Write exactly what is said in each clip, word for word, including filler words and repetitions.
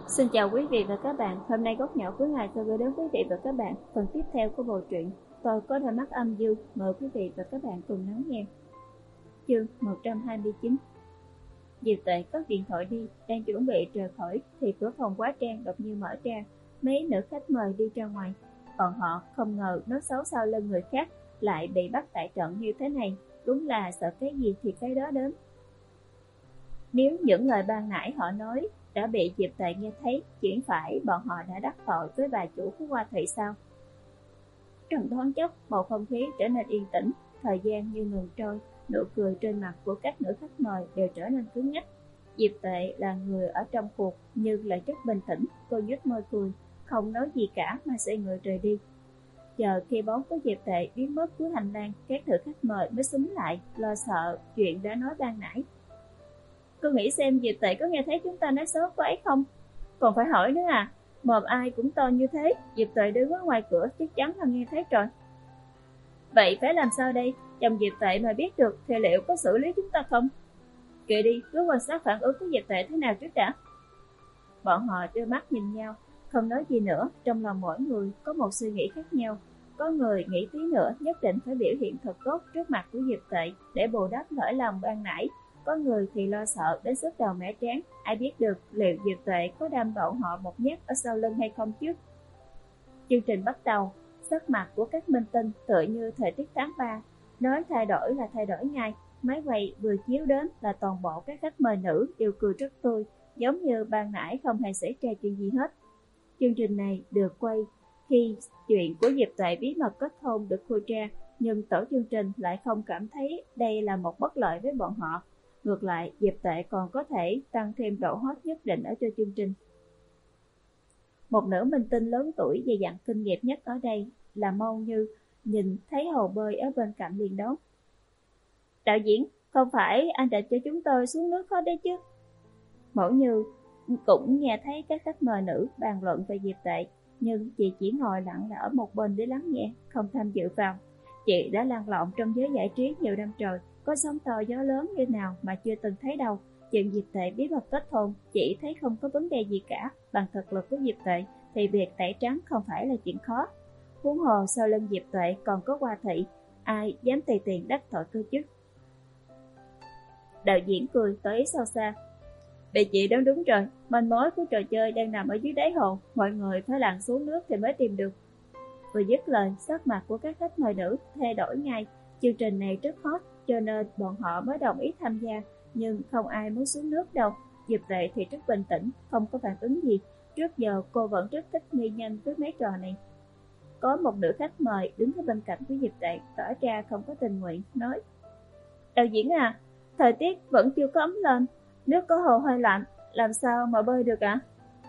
Xin chào quý vị và các bạn, hôm nay Góc Nhỏ Cuối Ngày tôi gửi đến quý vị và các bạn phần tiếp theo của bộ truyện Tôi Có Đôi Mắt Âm Dương. Mời quý vị và các bạn cùng lắng nghe. Chương một trăm hai mươi chín. Diệp Tuệ cất điện thoại đi, đang chuẩn bị rời khỏi thì cửa phòng hóa trang đột nhiên mở ra, mấy nữ khách mời đi ra ngoài. Bọn họ không ngờ nói xấu sau lưng người khác lại bị bắt tại trận như thế này, đúng là sợ cái gì thì cái đó đến. Nếu những lời ban nãy họ nói đã bị Diệp Tuệ nghe thấy, chỉ phải bọn họ đã đắc tội với bà chủ của Hoa Thị sao? Trong thoáng chốc, bầu không khí trở nên yên tĩnh, thời gian như ngừng trôi, nụ cười trên mặt của các nữ khách mời đều trở nên cứng nhắc. Diệp Tuệ là người ở trong cuộc nhưng lại rất bình tĩnh, cô nhếch môi cười, không nói gì cả mà xoay người rời đi. Chờ khi bóng của Diệp Tuệ biến mất cuối hành lang, các nữ khách mời mới xúm lại, lo sợ chuyện đã nói ban nãy. Cô nghĩ xem Diệp Tuệ có nghe thấy chúng ta nói xấu cô ấy không? Còn phải hỏi nữa à? Mồm ai cũng to như thế, Diệp Tuệ đứng ở ngoài cửa chắc chắn là nghe thấy rồi. Vậy phải làm sao đây? Chồng Diệp Tuệ mà biết được thì liệu có xử lý chúng ta không? Kệ đi, cứ quan sát phản ứng của Diệp Tuệ thế nào trước đã. Bọn họ đưa mắt nhìn nhau, không nói gì nữa. Trong lòng mỗi người có một suy nghĩ khác nhau. Có người nghĩ tí nữa nhất định phải biểu hiện thật tốt trước mặt của Diệp Tuệ để bù đắp lỗi lầm ban nãy. Có người thì lo sợ đến sức đầu mẻ trán, ai biết được liệu Diệp Tuệ có đâm bọn họ một nhát ở sau lưng hay không chứ. Chương trình bắt đầu, sắc mặt của các minh tinh tựa như thời tiết tháng ba, nói thay đổi là thay đổi ngay. Máy quay vừa chiếu đến là toàn bộ các khách mời nữ đều cười rất tươi, giống như ban nãy không hề xảy ra chuyện gì hết. Chương trình này được quay khi chuyện của Diệp Tuệ bí mật kết hôn được khui ra, nhưng tổ chương trình lại không cảm thấy đây là một bất lợi với bọn họ. Ngược lại, Diệp Tuệ còn có thể tăng thêm độ hot nhất định ở cho chương trình. Một nữ minh tinh lớn tuổi dày dặn kinh nghiệm nhất ở đây là Mâu Như, nhìn thấy hồ bơi ở bên cạnh liền đón. Đạo diễn, không phải anh đã cho chúng tôi xuống nước hết đấy chứ? Mẫu Như cũng nghe thấy các khách mời nữ bàn luận về Diệp Tuệ, nhưng chị chỉ ngồi lặng lẽ ở một bên để lắng nghe, không tham dự vào. Chị đã lăn lộn trong giới giải trí nhiều năm rồi, có sóng to gió lớn như nào mà chưa từng thấy đâu. Chuyện Diệp Tuệ bí mật kết hôn chỉ thấy không có vấn đề gì cả. Bằng thực lực của Diệp Tuệ thì việc tẩy trắng không phải là chuyện khó. Huống hồ sau lưng Diệp Tuệ còn có Hoa Thị, ai dám tùy tiền đắc tội cơ chứ? Đạo diễn cười tỏ ý sâu xa. Bị chị đoán đúng rồi, manh mối của trò chơi đang nằm ở dưới đáy hồ, mọi người phải lặn xuống nước thì mới tìm được. Vừa dứt lời, sắc mặt của các khách mời nữ thay đổi ngay. Chương trình này rất hot cho nên bọn họ mới đồng ý tham gia, nhưng không ai muốn xuống nước đâu. Diệp Tuệ thì rất bình tĩnh, không có phản ứng gì. Trước giờ cô vẫn rất thích nghi nhanh với mấy trò này. Có một nữ khách mời đứng ở bên cạnh của Diệp Tuệ tỏ ra không có tình nguyện, nói: Đạo diễn à, thời tiết vẫn chưa có ấm lên, nước có hồ hơi lạnh, làm sao mà bơi được ạ? À?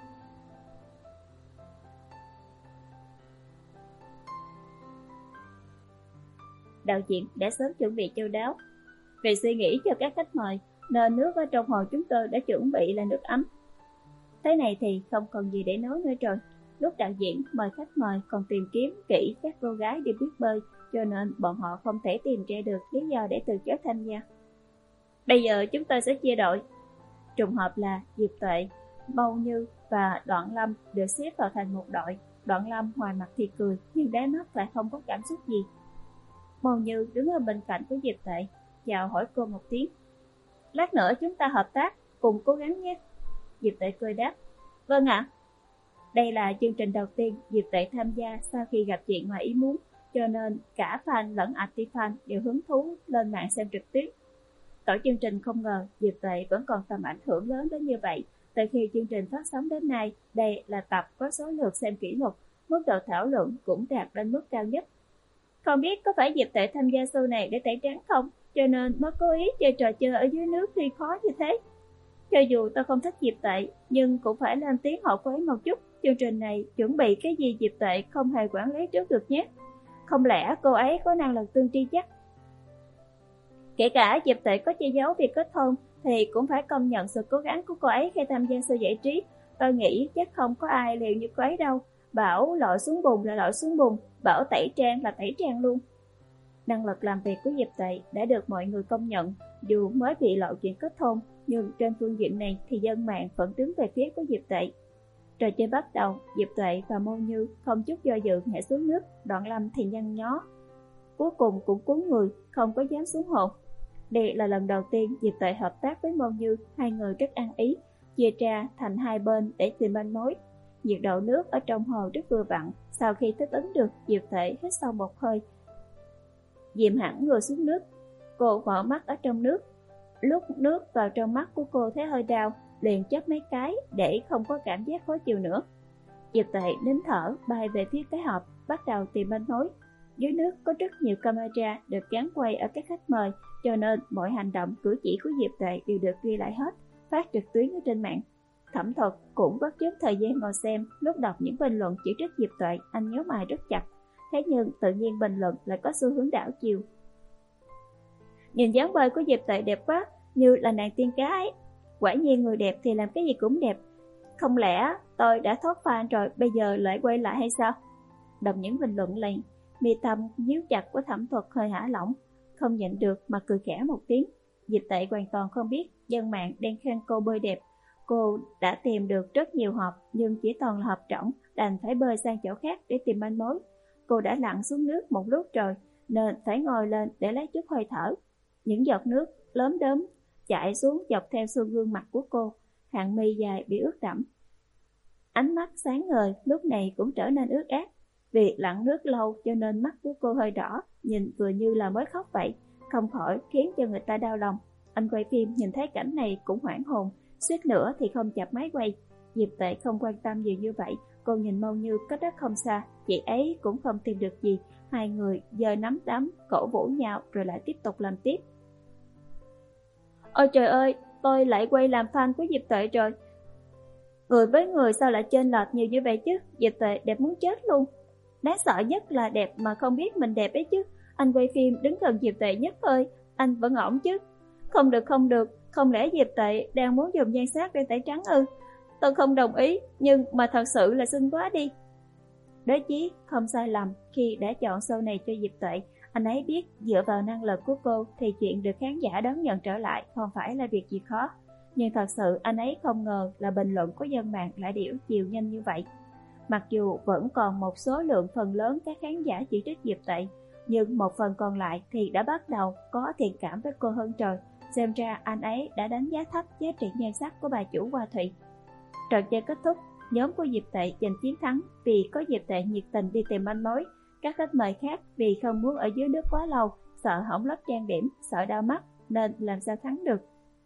Đạo diễn đã sớm chuẩn bị chu đáo. Vì suy nghĩ cho các khách mời nên nước ở trong hồ chúng tôi đã chuẩn bị là nước ấm. Thế này thì không còn gì để nói nữa rồi. Lúc đạo diễn mời khách mời còn tìm kiếm kỹ các cô gái đều biết bơi, cho nên bọn họ không thể tìm ra được lý do để từ chối tham gia. Bây giờ chúng tôi sẽ chia đội. Trùng hợp là Diệp Tuệ, Mâu Như và Đoạn Lâm được xếp vào thành một đội. Đoạn Lâm ngoài mặt thì cười, nhưng đáy mắt lại không có cảm xúc gì. Mâu Như đứng ở bên cạnh của Diệp Tuệ, chào hỏi cô một tiếng. Lát nữa chúng ta hợp tác, cùng cố gắng nhé. Diệp Tuệ cười đáp. Vâng ạ. Đây là chương trình đầu tiên Diệp Tuệ tham gia sau khi gặp chuyện ngoài ý muốn, cho nên cả fan lẫn anti-fan đều hứng thú lên mạng xem trực tiếp. Tổ chương trình không ngờ Diệp Tuệ vẫn còn tầm ảnh hưởng lớn đến như vậy. Từ khi chương trình phát sóng đến nay, đây là tập có số lượt xem kỷ lục, mức độ thảo luận cũng đạt đến mức cao nhất. Không biết có phải Diệp Tuệ tham gia show này để tẩy trắng không, cho nên mới cố ý chơi trò chơi ở dưới nước thì khó như thế. Cho dù tôi không thích Diệp Tuệ, nhưng cũng phải lên tiếng hỏi cô ấy một chút. Chương trình này chuẩn bị cái gì Diệp Tuệ không hề quản lý trước được nhé. Không lẽ cô ấy có năng lực tương tri chắc? Kể cả Diệp Tuệ có che giấu việc kết hôn thì cũng phải công nhận sự cố gắng của cô ấy khi tham gia show giải trí. Tôi nghĩ chắc không có ai liều như cô ấy đâu. Bảo lội xuống bùn là lội xuống bùn, bảo tẩy trang là tẩy trang luôn. Năng lực làm việc của Diệp Tuệ đã được mọi người công nhận. Dù mới bị lộ chuyện kết hôn, nhưng trên phương diện này thì dân mạng vẫn đứng về phía của Diệp Tuệ. Trò chơi bắt đầu, Diệp Tuệ và Mâu Như không chút do dự nhảy xuống nước, Đoạn Lâm thì nhăn nhó, cuối cùng cũng cúi người, không có dám xuống hồ. Đây là lần đầu tiên Diệp Tuệ hợp tác với Mâu Như, hai người rất ăn ý, chia ra thành hai bên để tìm manh mối. Nhiệt độ nước ở trong hồ rất vừa vặn, sau khi thích ứng được, Diệp Tuệ hít sâu một hơi, dìm hẳn người xuống nước. Cô mở mắt ở trong nước, lúc nước vào trong mắt của cô thấy hơi đau, liền chớp mấy cái để không có cảm giác khó chịu nữa. Diệp Tuệ nín thở bay về phía cái hộp, bắt đầu tìm manh mối. Dưới nước có rất nhiều camera được gắn quay ở các khách mời, cho nên mọi hành động cử chỉ của Diệp Tuệ đều được ghi lại hết, phát trực tuyến ở trên mạng. Thẩm Thuật cũng bất chấp thời gian ngồi xem, lúc đọc những bình luận chỉ trích Diệp Tuệ, anh nhíu mày rất chặt. Thế nhưng tự nhiên bình luận lại có xu hướng đảo chiều. Nhìn dáng bơi của Diệp Tuệ đẹp quá, như là nàng tiên cá ấy. Quả nhiên người đẹp thì làm cái gì cũng đẹp. Không lẽ tôi đã thoát fan rồi, bây giờ lại quay lại hay sao? Đọc những bình luận này, mi tâm nhíu chặt của Thẩm Thuật hơi hả lỏng, không nhịn được mà cười khẽ một tiếng. Diệp Tuệ hoàn toàn không biết dân mạng đang khen cô bơi đẹp. Cô đã tìm được rất nhiều hộp, nhưng chỉ toàn là hộp trống, đành phải bơi sang chỗ khác để tìm manh mối. Cô đã lặn xuống nước một lúc rồi, nên phải ngồi lên để lấy chút hơi thở. Những giọt nước lớn đớm chảy xuống dọc theo xương gương mặt của cô, hàng mi dài bị ướt đẫm. Ánh mắt sáng ngời lúc này cũng trở nên ướt át. Vì lặn nước lâu cho nên mắt của cô hơi đỏ, nhìn vừa như là mới khóc vậy, không khỏi khiến cho người ta đau lòng. Anh quay phim nhìn thấy cảnh này cũng hoảng hồn, suýt nữa thì không chập máy quay. Diệp Tuệ không quan tâm nhiều như vậy, cô nhìn Mâu Như cách rất không xa, chị ấy cũng không tìm được gì. Hai người giơ nắm đấm cổ vũ nhau rồi lại tiếp tục làm tiếp. Ôi trời ơi, tôi lại quay làm fan của Diệp Tuệ rồi. Người với người sao lại chênh lệch nhiều như vậy chứ? Diệp Tuệ đẹp muốn chết luôn. Đáng sợ nhất là đẹp mà không biết mình đẹp ấy chứ. Anh quay phim đứng gần Diệp Tuệ nhất ơi, anh vẫn ổn chứ? Không được không được, không lẽ Diệp Tuệ đang muốn dùng nhan sắc để tẩy trắng ư? Tôi không đồng ý, nhưng mà thật sự là xinh quá đi. Đới Chí không sai lầm khi đã chọn show này cho Diệp Tuệ. Anh ấy biết dựa vào năng lực của cô thì chuyện được khán giả đón nhận trở lại không phải là việc gì khó. Nhưng thật sự anh ấy không ngờ là bình luận của dân mạng lại điểu chiều nhanh như vậy. Mặc dù vẫn còn một số lượng phần lớn các khán giả chỉ trích Diệp Tuệ, nhưng một phần còn lại thì đã bắt đầu có thiện cảm với cô hơn trời. Xem ra anh ấy đã đánh giá thấp giá trị nhan sắc của bà chủ Hoa Thụy. Trò chơi kết thúc, nhóm của Diệp Tuệ giành chiến thắng vì có Diệp Tuệ nhiệt tình đi tìm manh mối. Các khách mời khác vì không muốn ở dưới nước quá lâu, sợ hỏng lớp trang điểm, sợ đau mắt nên làm sao thắng được.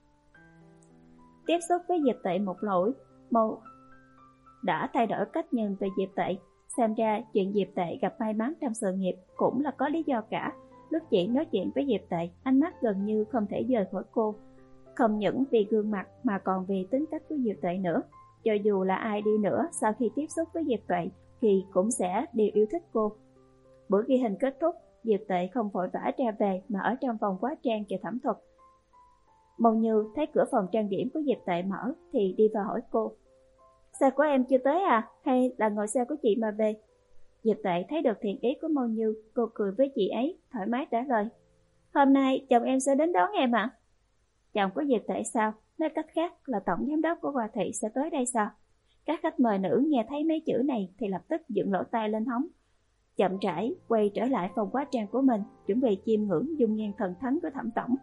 Tiếp xúc với Diệp Tuệ một lỗi, Mâu đã thay đổi cách nhìn về Diệp Tuệ. Xem ra chuyện Diệp Tuệ gặp may mắn trong sự nghiệp cũng là có lý do cả. Lúc chị nói chuyện với Diệp Tuệ, ánh mắt gần như không thể rời khỏi cô. Không những vì gương mặt mà còn vì tính cách của Diệp Tuệ nữa. Cho dù là ai đi nữa, sau khi tiếp xúc với Diệp Tuệ thì cũng sẽ đều yêu thích cô. Buổi ghi hình kết thúc, Diệp Tuệ không vội vã ra về mà ở trong phòng hóa trang chờ Thẩm Thuật. Mâu Như thấy cửa phòng trang điểm của Diệp Tuệ mở thì đi vào hỏi cô. Xe của em chưa tới à? Hay là ngồi xe của chị mà về? Diệp Tuệ thấy được thiện ý của Mâu Như, cô cười với chị ấy, thoải mái trả lời. Hôm nay chồng em sẽ đến đón em ạ. À? Chồng của Diệp Tuệ sao? Nói cách khác là tổng giám đốc của Hoa Thị sẽ tới đây sao? Các khách mời nữ nghe thấy mấy chữ này thì lập tức dựng lỗ tai lên hóng. Chậm rãi quay trở lại phòng hóa trang của mình, chuẩn bị chiêm ngưỡng dung nhan thần thánh của Thẩm tổng.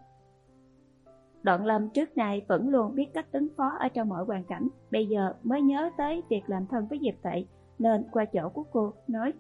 Đoạn Lâm trước nay vẫn luôn biết cách ứng phó ở trong mọi hoàn cảnh, bây giờ mới nhớ tới việc làm thân với Diệp Tuệ, nên qua chỗ của cô nói: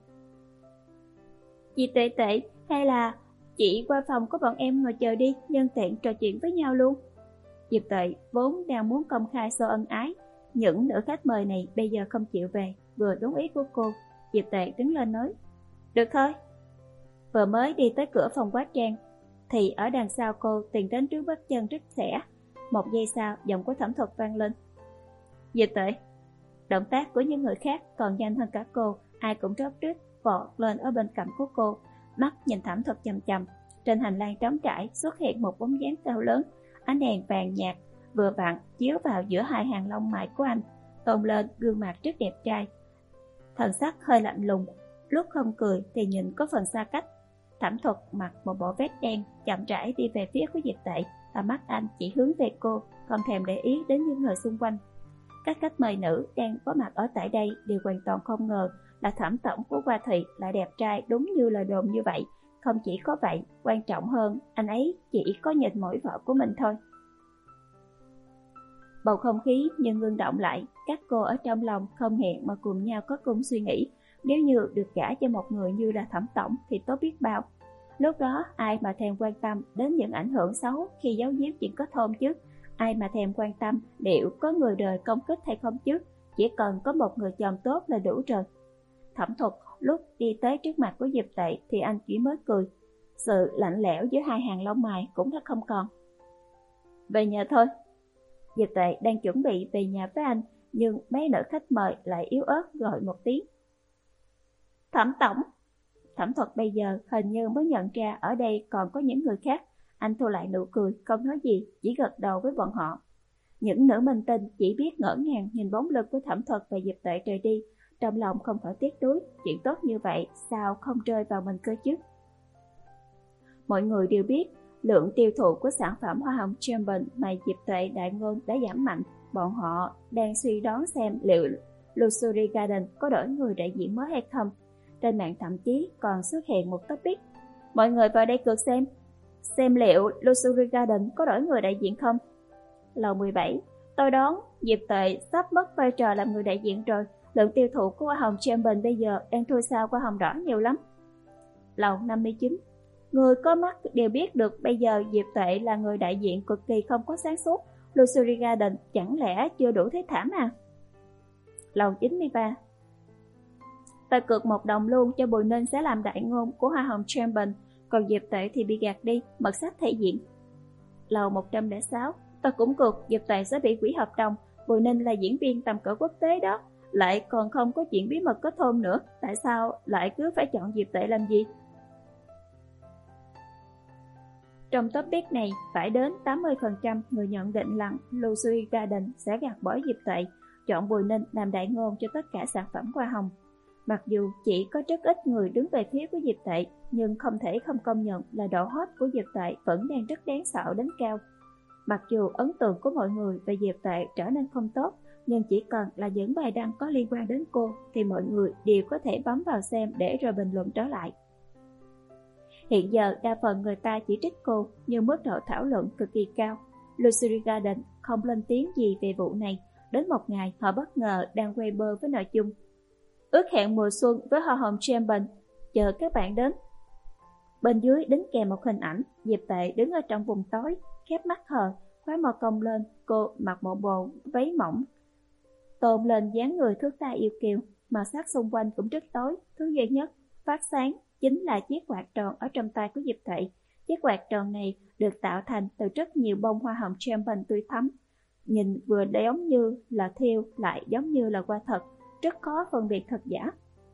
Chị Tuệ Tuệ, hay là chị qua phòng của bọn em ngồi chờ đi, nhân tiện trò chuyện với nhau luôn. Diệp Tuệ vốn đang muốn công khai show ân ái, những nữ khách mời này bây giờ không chịu về, vừa đúng ý của cô. Diệp Tuệ đứng lên nói: Được thôi. Vừa mới đi tới cửa phòng hóa trang thì ở đằng sau cô tìm đến trước bước chân rất khẽ. Một giây sau, giọng của Thẩm Thuật vang lên: Diệp Tuệ. Động tác của những người khác còn nhanh hơn cả cô, ai cũng rốt rít vọt lên ở bên cạnh của cô, mắt nhìn Thẩm Thuật chằm chằm. Trên hành lang trống trải xuất hiện một bóng dáng cao lớn, ánh đèn vàng nhạt vừa vặn chiếu vào giữa hai hàng lông mày của anh, tôn lên gương mặt rất đẹp trai. Thần sắc hơi lạnh lùng, lúc không cười thì nhìn có phần xa cách. Thẩm Thuật mặc một bộ vest đen, chậm rãi đi về phía của Diệp Tuệ, và mắt anh chỉ hướng về cô, không thèm để ý đến những người xung quanh. Các khách mời nữ đang có mặt ở tại đây đều hoàn toàn không ngờ là thẩm tổng của Hoa Thị lại đẹp trai đúng như lời đồn như vậy. Không chỉ có vậy, quan trọng hơn, anh ấy chỉ có nhìn mỗi vợ của mình thôi. Bầu không khí nhưng ngưng động lại, các cô ở trong lòng không hẹn mà cùng nhau có cùng suy nghĩ, nếu như được gả cho một người như là thẩm tổng thì tốt biết bao. Lúc đó ai mà thèm quan tâm đến những ảnh hưởng xấu khi giấu giếm chuyện kết hôn chứ? Ai mà thèm quan tâm liệu có người đời công kích hay không chứ? Chỉ cần có một người chồng tốt là đủ rồi. Thẩm Thuật lúc đi tới trước mặt của Diệp Tệ thì anh chỉ mới cười. Sự lạnh lẽo giữa hai hàng lông mày cũng đã không còn. Về nhà thôi. Diệp Tệ đang chuẩn bị về nhà với anh, nhưng mấy nữ khách mời lại yếu ớt gọi một tiếng. Thẩm tổng. Thẩm Thuật bây giờ hình như mới nhận ra ở đây còn có những người khác. Anh thu lại nụ cười, không nói gì, chỉ gật đầu với bọn họ. Những nữ minh tinh chỉ biết ngỡ ngàng nhìn bóng lưng của Thẩm Thuật và Diệp Tệ rời đi, trong lòng không khỏi tiếc nuối. Chuyện tốt như vậy sao không rơi vào mình cơ chứ? Mọi người đều biết lượng tiêu thụ của sản phẩm hoa hồng Champion mà Diệp Tệ đại ngôn đã giảm mạnh. Bọn họ đang suy đoán xem liệu Luxury Garden có đổi người đại diện mới hay không. Trên mạng thậm chí còn xuất hiện một topic: mọi người vào đây cược xem xem liệu Luxury Garden có đổi người đại diện không. Lầu mười bảy, tôi đoán Diệp Tệ sắp mất vai trò làm người đại diện rồi. Lượng tiêu thụ của hoa hồng Champion bây giờ đang thua xa hoa hồng đỏ nhiều lắm. Lầu năm mươi chín, người có mắt đều biết được bây giờ Diệp Tệ là người đại diện cực kỳ không có sáng suốt. Luxury Garden chẳng lẽ chưa đủ thế thảm à? Lầu chín mươi ba, tôi cược một đồng luôn cho Bùi Ninh sẽ làm đại ngôn của hoa hồng Champion, còn Diệp Tệ thì bị gạt đi, mật sách thể diện. Lầu một trăm lẻ sáu, tôi cũng cược Diệp Tệ sẽ bị hủy hợp đồng. Bùi Ninh là diễn viên tầm cỡ quốc tế đó, lại còn không có chuyện bí mật kết hôn nữa, tại sao lại cứ phải chọn Diệp Tệ làm gì? Trong topic này, phải đến tám mươi phần trăm người nhận định rằng Luxury Garden sẽ gạt bỏ Diệp Tệ, chọn Bùi Ninh làm đại ngôn cho tất cả sản phẩm hoa hồng. Mặc dù chỉ có rất ít người đứng về phía của Diệp Tệ, nhưng không thể không công nhận là độ hot của Diệp Tệ vẫn đang rất đáng sợ đến cao. Mặc dù ấn tượng của mọi người về Diệp Tệ trở nên không tốt, nhưng chỉ cần là những bài đăng có liên quan đến cô thì mọi người đều có thể bấm vào xem để rồi bình luận trở lại. Hiện giờ đa phần người ta chỉ trích cô, nhưng mức độ thảo luận cực kỳ cao. Luxury Garden không lên tiếng gì về vụ này. Đến một ngày họ bất ngờ đang quay bơ với nội dung: ước hẹn mùa xuân với hoa hồng Champion, chờ các bạn đến. Bên dưới đính kèm một hình ảnh Diệp Tệ đứng ở trong vùng tối, khép mắt hờ, khóe môi cong lên. Cô mặc một bộ váy mỏng tôn lên dáng người thước tha yêu kiều. Màu sắc xung quanh cũng rất tối, thứ duy nhất phát sáng chính là chiếc quạt tròn ở trong tay của Diệp Tệ. Chiếc quạt tròn này được tạo thành từ rất nhiều bông hoa hồng Champion tươi thắm, nhìn vừa giống như là thêu lại giống như là hoa thật, rất khó phân biệt thật giả.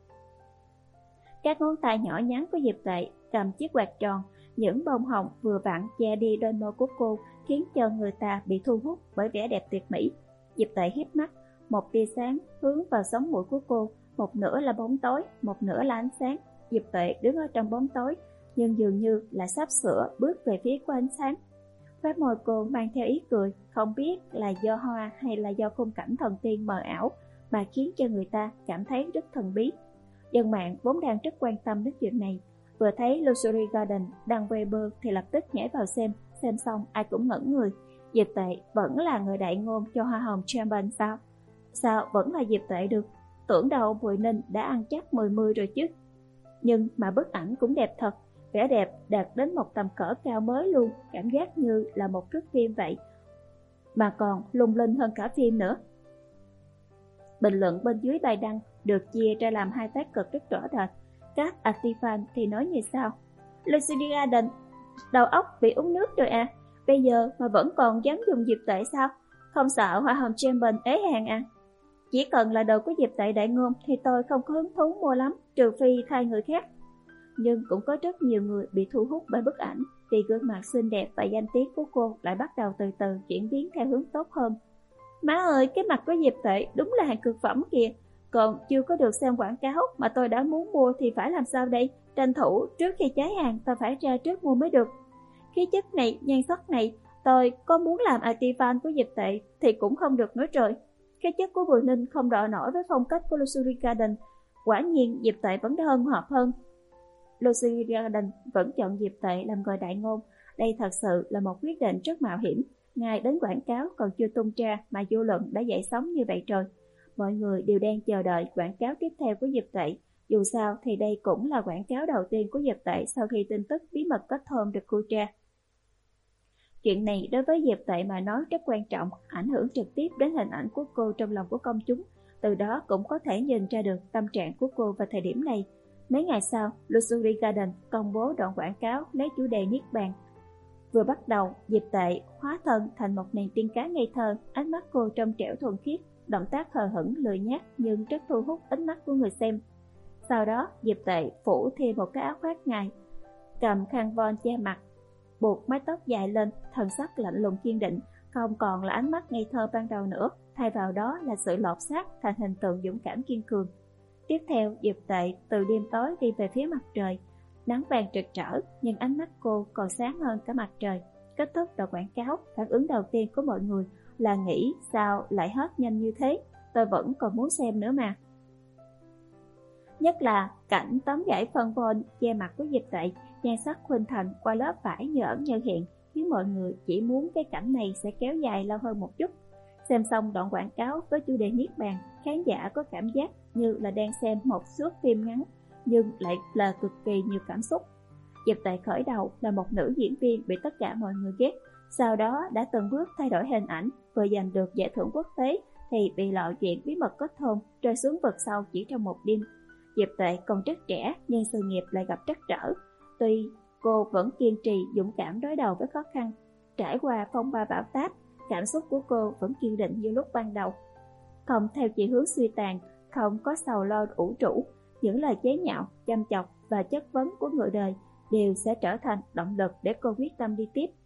Các ngón tay nhỏ nhắn của Diệp Tệ cầm chiếc quạt tròn, những bông hồng vừa vặn che đi đôi môi của cô, khiến cho người ta bị thu hút bởi vẻ đẹp tuyệt mỹ. Diệp Tệ híp mắt, một tia sáng hướng vào sống mũi của cô, một nửa là bóng tối, một nửa là ánh sáng. Diệp Tệ đứng ở trong bóng tối, nhưng dường như là sắp sửa bước về phía của ánh sáng. Khóe môi cô mang theo ý cười, không biết là do hoa hay là do khung cảnh thần tiên mờ ảo mà khiến cho người ta cảm thấy rất thần bí. Dân mạng vốn đang rất quan tâm đến chuyện này, vừa thấy Luxury Garden đăng Weibo thì lập tức nhảy vào xem, xem xong ai cũng ngẩn người. Diệp Tệ vẫn là người đại ngôn cho hoa hồng Champion sao? Sao vẫn là Diệp Tệ được? Tưởng đâu Bùi Ninh đã ăn chắc mười mươi rồi chứ. Nhưng mà bức ảnh cũng đẹp thật, vẻ đẹp đạt đến một tầm cỡ cao mới luôn, cảm giác như là một thước phim vậy, mà còn lung linh hơn cả phim nữa. Bình luận bên dưới bài đăng được chia ra làm hai tác cực rất rõ rệt. Các anti-fan thì nói như sau: Luxury Garden đầu óc bị uống nước rồi à, bây giờ mà vẫn còn dám dùng Diệp Tệ sao? Không sợ hoa hồng Champion ế hàng à? Chỉ cần là đồ của Diệp Tệ đại ngôn thì tôi không có hứng thú mua lắm, trừ phi thay người khác. Nhưng cũng có rất nhiều người bị thu hút bởi bức ảnh, vì gương mặt xinh đẹp và danh tiếng của cô lại bắt đầu từ từ chuyển biến theo hướng tốt hơn. Má ơi, cái mặt của Diệp Tệ đúng là hàng cực phẩm kìa. Còn chưa có được xem quảng cáo mà tôi đã muốn mua thì phải làm sao đây? Tranh thủ trước khi cháy hàng tôi phải ra trước mua mới được. Khí chất này, nhan sắc này, tôi có muốn làm anti-fan của Diệp Tệ thì cũng không được nữa rồi. Cái chất của Bùi Ninh không đọ nổi với phong cách của Luxury Garden. Quả nhiên Diệp Tệ vẫn hơn hợp hơn. Luxury Garden vẫn chọn Diệp Tệ làm người đại ngôn. Đây thật sự là một quyết định rất mạo hiểm. Ngay đến quảng cáo còn chưa tung ra mà dư luận đã dậy sóng như vậy rồi. Mọi người đều đang chờ đợi quảng cáo tiếp theo của Diệp Tệ. Dù sao thì đây cũng là quảng cáo đầu tiên của Diệp Tệ sau khi tin tức bí mật kết hôn được khui ra. Chuyện này đối với Diệp Tệ mà nói rất quan trọng, ảnh hưởng trực tiếp đến hình ảnh của cô trong lòng của công chúng. Từ đó cũng có thể nhìn ra được tâm trạng của cô vào thời điểm này. Mấy ngày sau, Luxury Garden công bố đoạn quảng cáo lấy chủ đề Niết Bàn. Vừa bắt đầu, Diệp Tệ hóa thân thành một nàng tiên cá ngây thơ, ánh mắt cô trong trẻo thuần khiết, động tác hờ hững lười nhác nhưng rất thu hút ánh mắt của người xem. Sau đó, Diệp Tệ phủ thêm một cái áo khoác ngài, cầm khăn voan che mặt, buộc mái tóc dài lên, thần sắc lạnh lùng kiên định, không còn là ánh mắt ngây thơ ban đầu nữa, thay vào đó là sự lột xác thành hình tượng dũng cảm kiên cường. Tiếp theo, Diệp Tệ từ đêm tối đi về phía mặt trời, nắng vàng rực rỡ, nhưng ánh mắt cô còn sáng hơn cả mặt trời. Kết thúc đoạn quảng cáo, phản ứng đầu tiên của mọi người là nghĩ sao lại hết nhanh như thế, tôi vẫn còn muốn xem nữa mà. Nhất là cảnh tấm vải phân vôn che mặt của Diệp Tệ, nhan sắc khuynh thành qua lớp vải như ẩn như hiện, khiến mọi người chỉ muốn cái cảnh này sẽ kéo dài lâu hơn một chút. Xem xong đoạn quảng cáo với chủ đề Niết Bàn, khán giả có cảm giác như là đang xem một suốt phim ngắn, nhưng lại là cực kỳ nhiều cảm xúc. Diệp Tệ khởi đầu là một nữ diễn viên bị tất cả mọi người ghét, sau đó đã từng bước thay đổi hình ảnh, vừa giành được giải thưởng quốc tế thì bị lộ chuyện bí mật kết hôn, rơi xuống vực sâu chỉ trong một đêm. Diệp Tệ còn rất trẻ nhưng sự nghiệp lại gặp trắc trở. Tuy cô vẫn kiên trì dũng cảm đối đầu với khó khăn, trải qua phong ba bão táp, cảm xúc của cô vẫn kiên định như lúc ban đầu. Không theo chiều hướng suy tàn, không có sầu lo ủ rũ, những lời chế nhạo, châm chọc và chất vấn của người đời đều sẽ trở thành động lực để cô quyết tâm đi tiếp.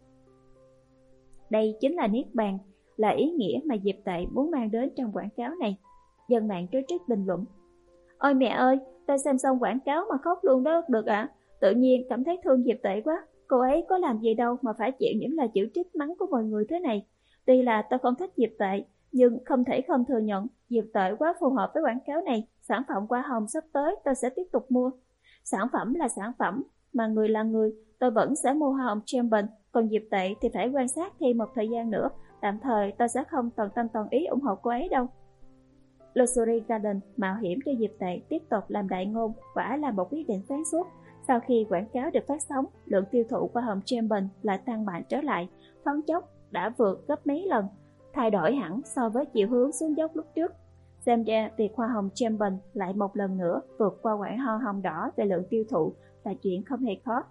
Đây chính là Niết Bàn, là ý nghĩa mà Diệp Tệ muốn mang đến trong quảng cáo này. Dân mạng trối trích bình luận: Ôi mẹ ơi, ta xem xong quảng cáo mà khóc luôn đó được ạ. À? Tự nhiên cảm thấy thương Diệp Tệ quá. Cô ấy có làm gì đâu mà phải chịu những lời chửi trích mắng của mọi người thế này. Tuy là tôi không thích Diệp Tệ, nhưng không thể không thừa nhận Diệp Tệ quá phù hợp với quảng cáo này. Sản phẩm hoa hồng sắp tới tôi sẽ tiếp tục mua. Sản phẩm là sản phẩm, mà người là người, tôi vẫn sẽ mua hoa hồng Champion. Còn Diệp Tệ thì phải quan sát thêm một thời gian nữa. Tạm thời tôi sẽ không toàn tâm toàn ý ủng hộ cô ấy đâu. Luxury Garden mạo hiểm cho Diệp Tệ tiếp tục làm đại ngôn, quả là một quyết định sáng suốt. Sau khi quảng cáo được phát sóng, lượng tiêu thụ hoa hồng Champion lại tăng mạnh trở lại, thoáng chốc đã vượt gấp mấy lần, thay đổi hẳn so với chiều hướng xuống dốc lúc trước. Xem ra việc hoa hồng Champion lại một lần nữa vượt qua quả hoa hồng đỏ về lượng tiêu thụ là chuyện không hề khó.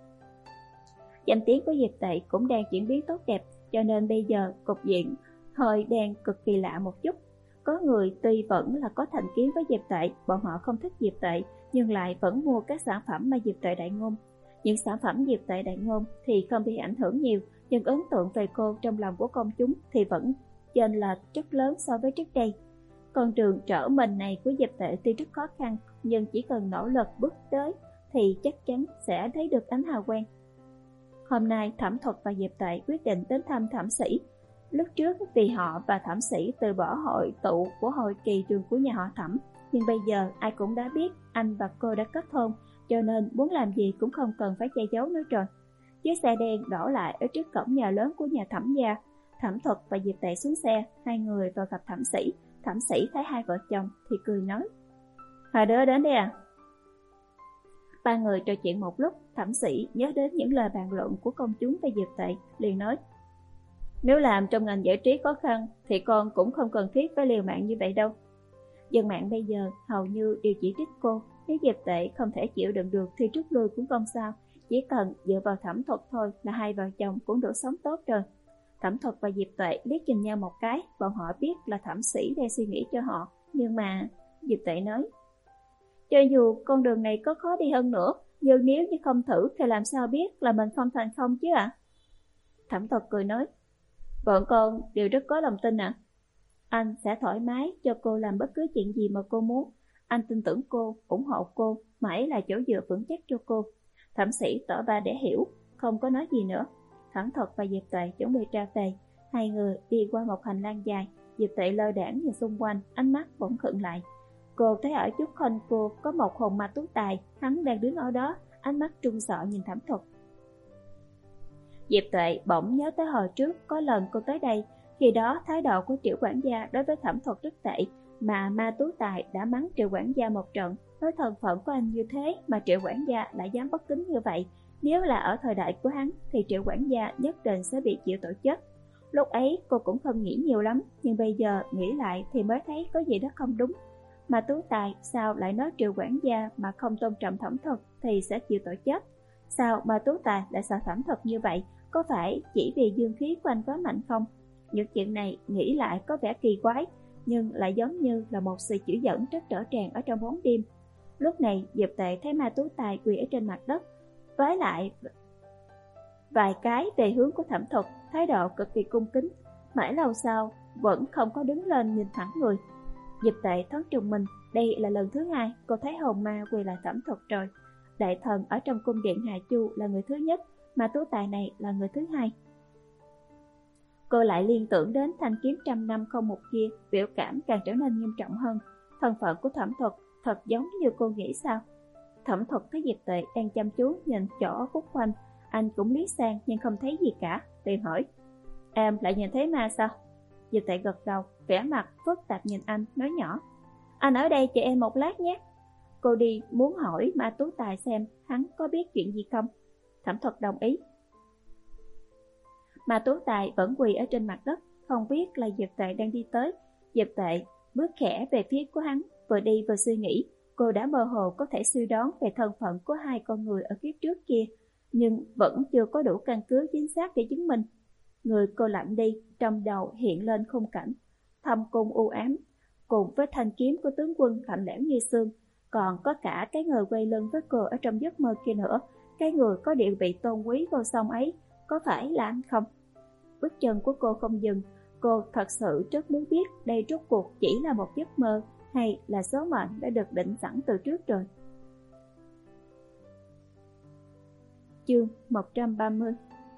Danh tiếng của Diệp Tệ cũng đang chuyển biến tốt đẹp, cho nên bây giờ cục diện hơi đang cực kỳ lạ một chút. Có người tuy vẫn là có thành kiến với Diệp Tệ, bọn họ không thích Diệp Tệ, nhưng lại vẫn mua các sản phẩm mà Diệp Tệ đại ngôn. Những sản phẩm Diệp Tệ đại ngôn thì không bị ảnh hưởng nhiều, nhưng ấn tượng về cô trong lòng của công chúng thì vẫn chênh lệch rất lớn so với trước đây. Con đường trở mình này của Diệp Tệ tuy rất khó khăn, nhưng chỉ cần nỗ lực bước tới thì chắc chắn sẽ thấy được ánh hào quang. Hôm nay Thẩm Thuật và Diệp Tệ quyết định đến thăm Thẩm Sĩ. Lúc trước vì họ và Thẩm Sĩ từ bỏ hội tụ của hội kỳ trường của nhà họ Thẩm, nhưng bây giờ ai cũng đã biết anh và cô đã kết hôn, cho nên muốn làm gì cũng không cần phải che giấu nữa rồi. Chiếc xe đen đổ lại ở trước cổng nhà lớn của nhà Thẩm gia. Thẩm Thuật và Diệp Tệ xuống xe, hai người vào gặp Thẩm Sĩ. Thẩm Sĩ thấy hai vợ chồng thì cười nói: Hai đứa đến đây à? Ba người trò chuyện một lúc, Thẩm Sĩ nhớ đến những lời bàn luận của công chúng về Diệp Tệ, liền nói: Nếu làm trong ngành giải trí khó khăn thì con cũng không cần thiết phải liều mạng như vậy đâu. Dân mạng bây giờ hầu như đều chỉ trích cô, nếu Diệp Tệ không thể chịu đựng được thì rút lui cũng không sao, chỉ cần dựa vào Thẩm Thuật thôi là hai vợ chồng cũng đủ sống tốt rồi. Thẩm Thuật và Diệp Tệ liếc nhìn nhau một cái, bọn họ biết là Thẩm Sĩ đang suy nghĩ cho họ, nhưng mà Diệp Tệ nói: Cho dù con đường này có khó đi hơn nữa, nhưng nếu như không thử thì làm sao biết là mình không thành công chứ ạ? À? Thẩm Thuật cười nói: Bọn con đều rất có lòng tin ạ. À? Anh sẽ thoải mái cho cô làm bất cứ chuyện gì mà cô muốn. Anh tin tưởng cô, ủng hộ cô, mãi là chỗ dựa vững chắc cho cô. Thẩm Sĩ tỏ ra để hiểu, không có nói gì nữa. Thẩm Thuật và Diệp Tệ chuẩn bị ra về. Hai người đi qua một hành lang dài, Diệp Tệ lơ đãng nhìn xung quanh, ánh mắt bỗng khựng lại. Cô thấy ở trước khuôn cô có một hồn ma tú tài, hắn đang đứng ở đó, ánh mắt trung sợ nhìn Thẩm Thuật. Diệp Tuệ bỗng nhớ tới hồi trước có lần cô tới đây, khi đó thái độ của Triệu quản gia đối với Thẩm Thuật rất tệ, mà ma tú tài đã mắng Triệu quản gia một trận. Với thân phận của anh như thế mà Triệu quản gia lại dám bất kính như vậy, nếu là ở thời đại của hắn thì Triệu quản gia nhất định sẽ bị chịu tội chết. Lúc ấy cô cũng không nghĩ nhiều lắm, nhưng bây giờ nghĩ lại thì mới thấy có gì đó không đúng. Mà tú tài sao lại nói Triệu quản gia mà không tôn trọng Thẩm Thuật thì sẽ chịu tội chết? Sao mà tú tài lại sợ Thẩm Thuật như vậy? Có phải chỉ vì dương khí của anh quá mạnh không? Những chuyện này nghĩ lại có vẻ kỳ quái, nhưng lại giống như là một sự chỉ dẫn rất rõ ràng ở trong bóng đêm. Lúc này Diệp Tệ thấy ma tú tài quỳ ở trên mặt đất, vái lại vài cái về hướng của Thẩm Thuật, thái độ cực kỳ cung kính. Mãi lâu sau vẫn không có đứng lên nhìn thẳng người. Diệp Tệ thoáng trùng mình, đây là lần thứ hai cô thấy hồn ma quỳ lại Thẩm Thuật rồi. Đại thần ở trong cung điện Hà Chu là người thứ nhất, mà tú tài này là người thứ hai. Cô lại liên tưởng đến thanh kiếm trăm năm không một kia, biểu cảm càng trở nên nghiêm trọng hơn. Thân phận của Thẩm Thuật thật giống như cô nghĩ sao? Thẩm Thuật thấy Diệp Tệ đang chăm chú nhìn chỗ khúc quanh, anh cũng liếc sang nhưng không thấy gì cả, liền hỏi: Em lại nhìn thấy ma sao? Diệp Tệ gật đầu, vẻ mặt phức tạp nhìn anh, nói nhỏ: Anh ở đây chờ em một lát nhé. Cô đi muốn hỏi ma tú tài xem hắn có biết chuyện gì không. Thẩm Thuật đồng ý. Ma tú tài vẫn quỳ ở trên mặt đất, không biết là Diệp Tệ đang đi tới. Diệp Tệ bước khẽ về phía của hắn, vừa đi vừa suy nghĩ. Cô đã mơ hồ có thể suy đoán về thân phận của hai con người ở kiếp trước kia, nhưng vẫn chưa có đủ căn cứ chính xác để chứng minh. Người cô lạnh đi, trong đầu hiện lên khung cảnh thâm cung u ám, cùng với thanh kiếm của tướng quân lạnh lẽo như xương, còn có cả cái người quay lưng với cô ở trong giấc mơ kia nữa. Cái người có địa vị tôn quý vô song ấy, có phải là anh không? Bước chân của cô không dừng, cô thật sự rất muốn biết đây rốt cuộc chỉ là một giấc mơ hay là số mệnh đã được định sẵn từ trước rồi. Chương một trăm ba mươi.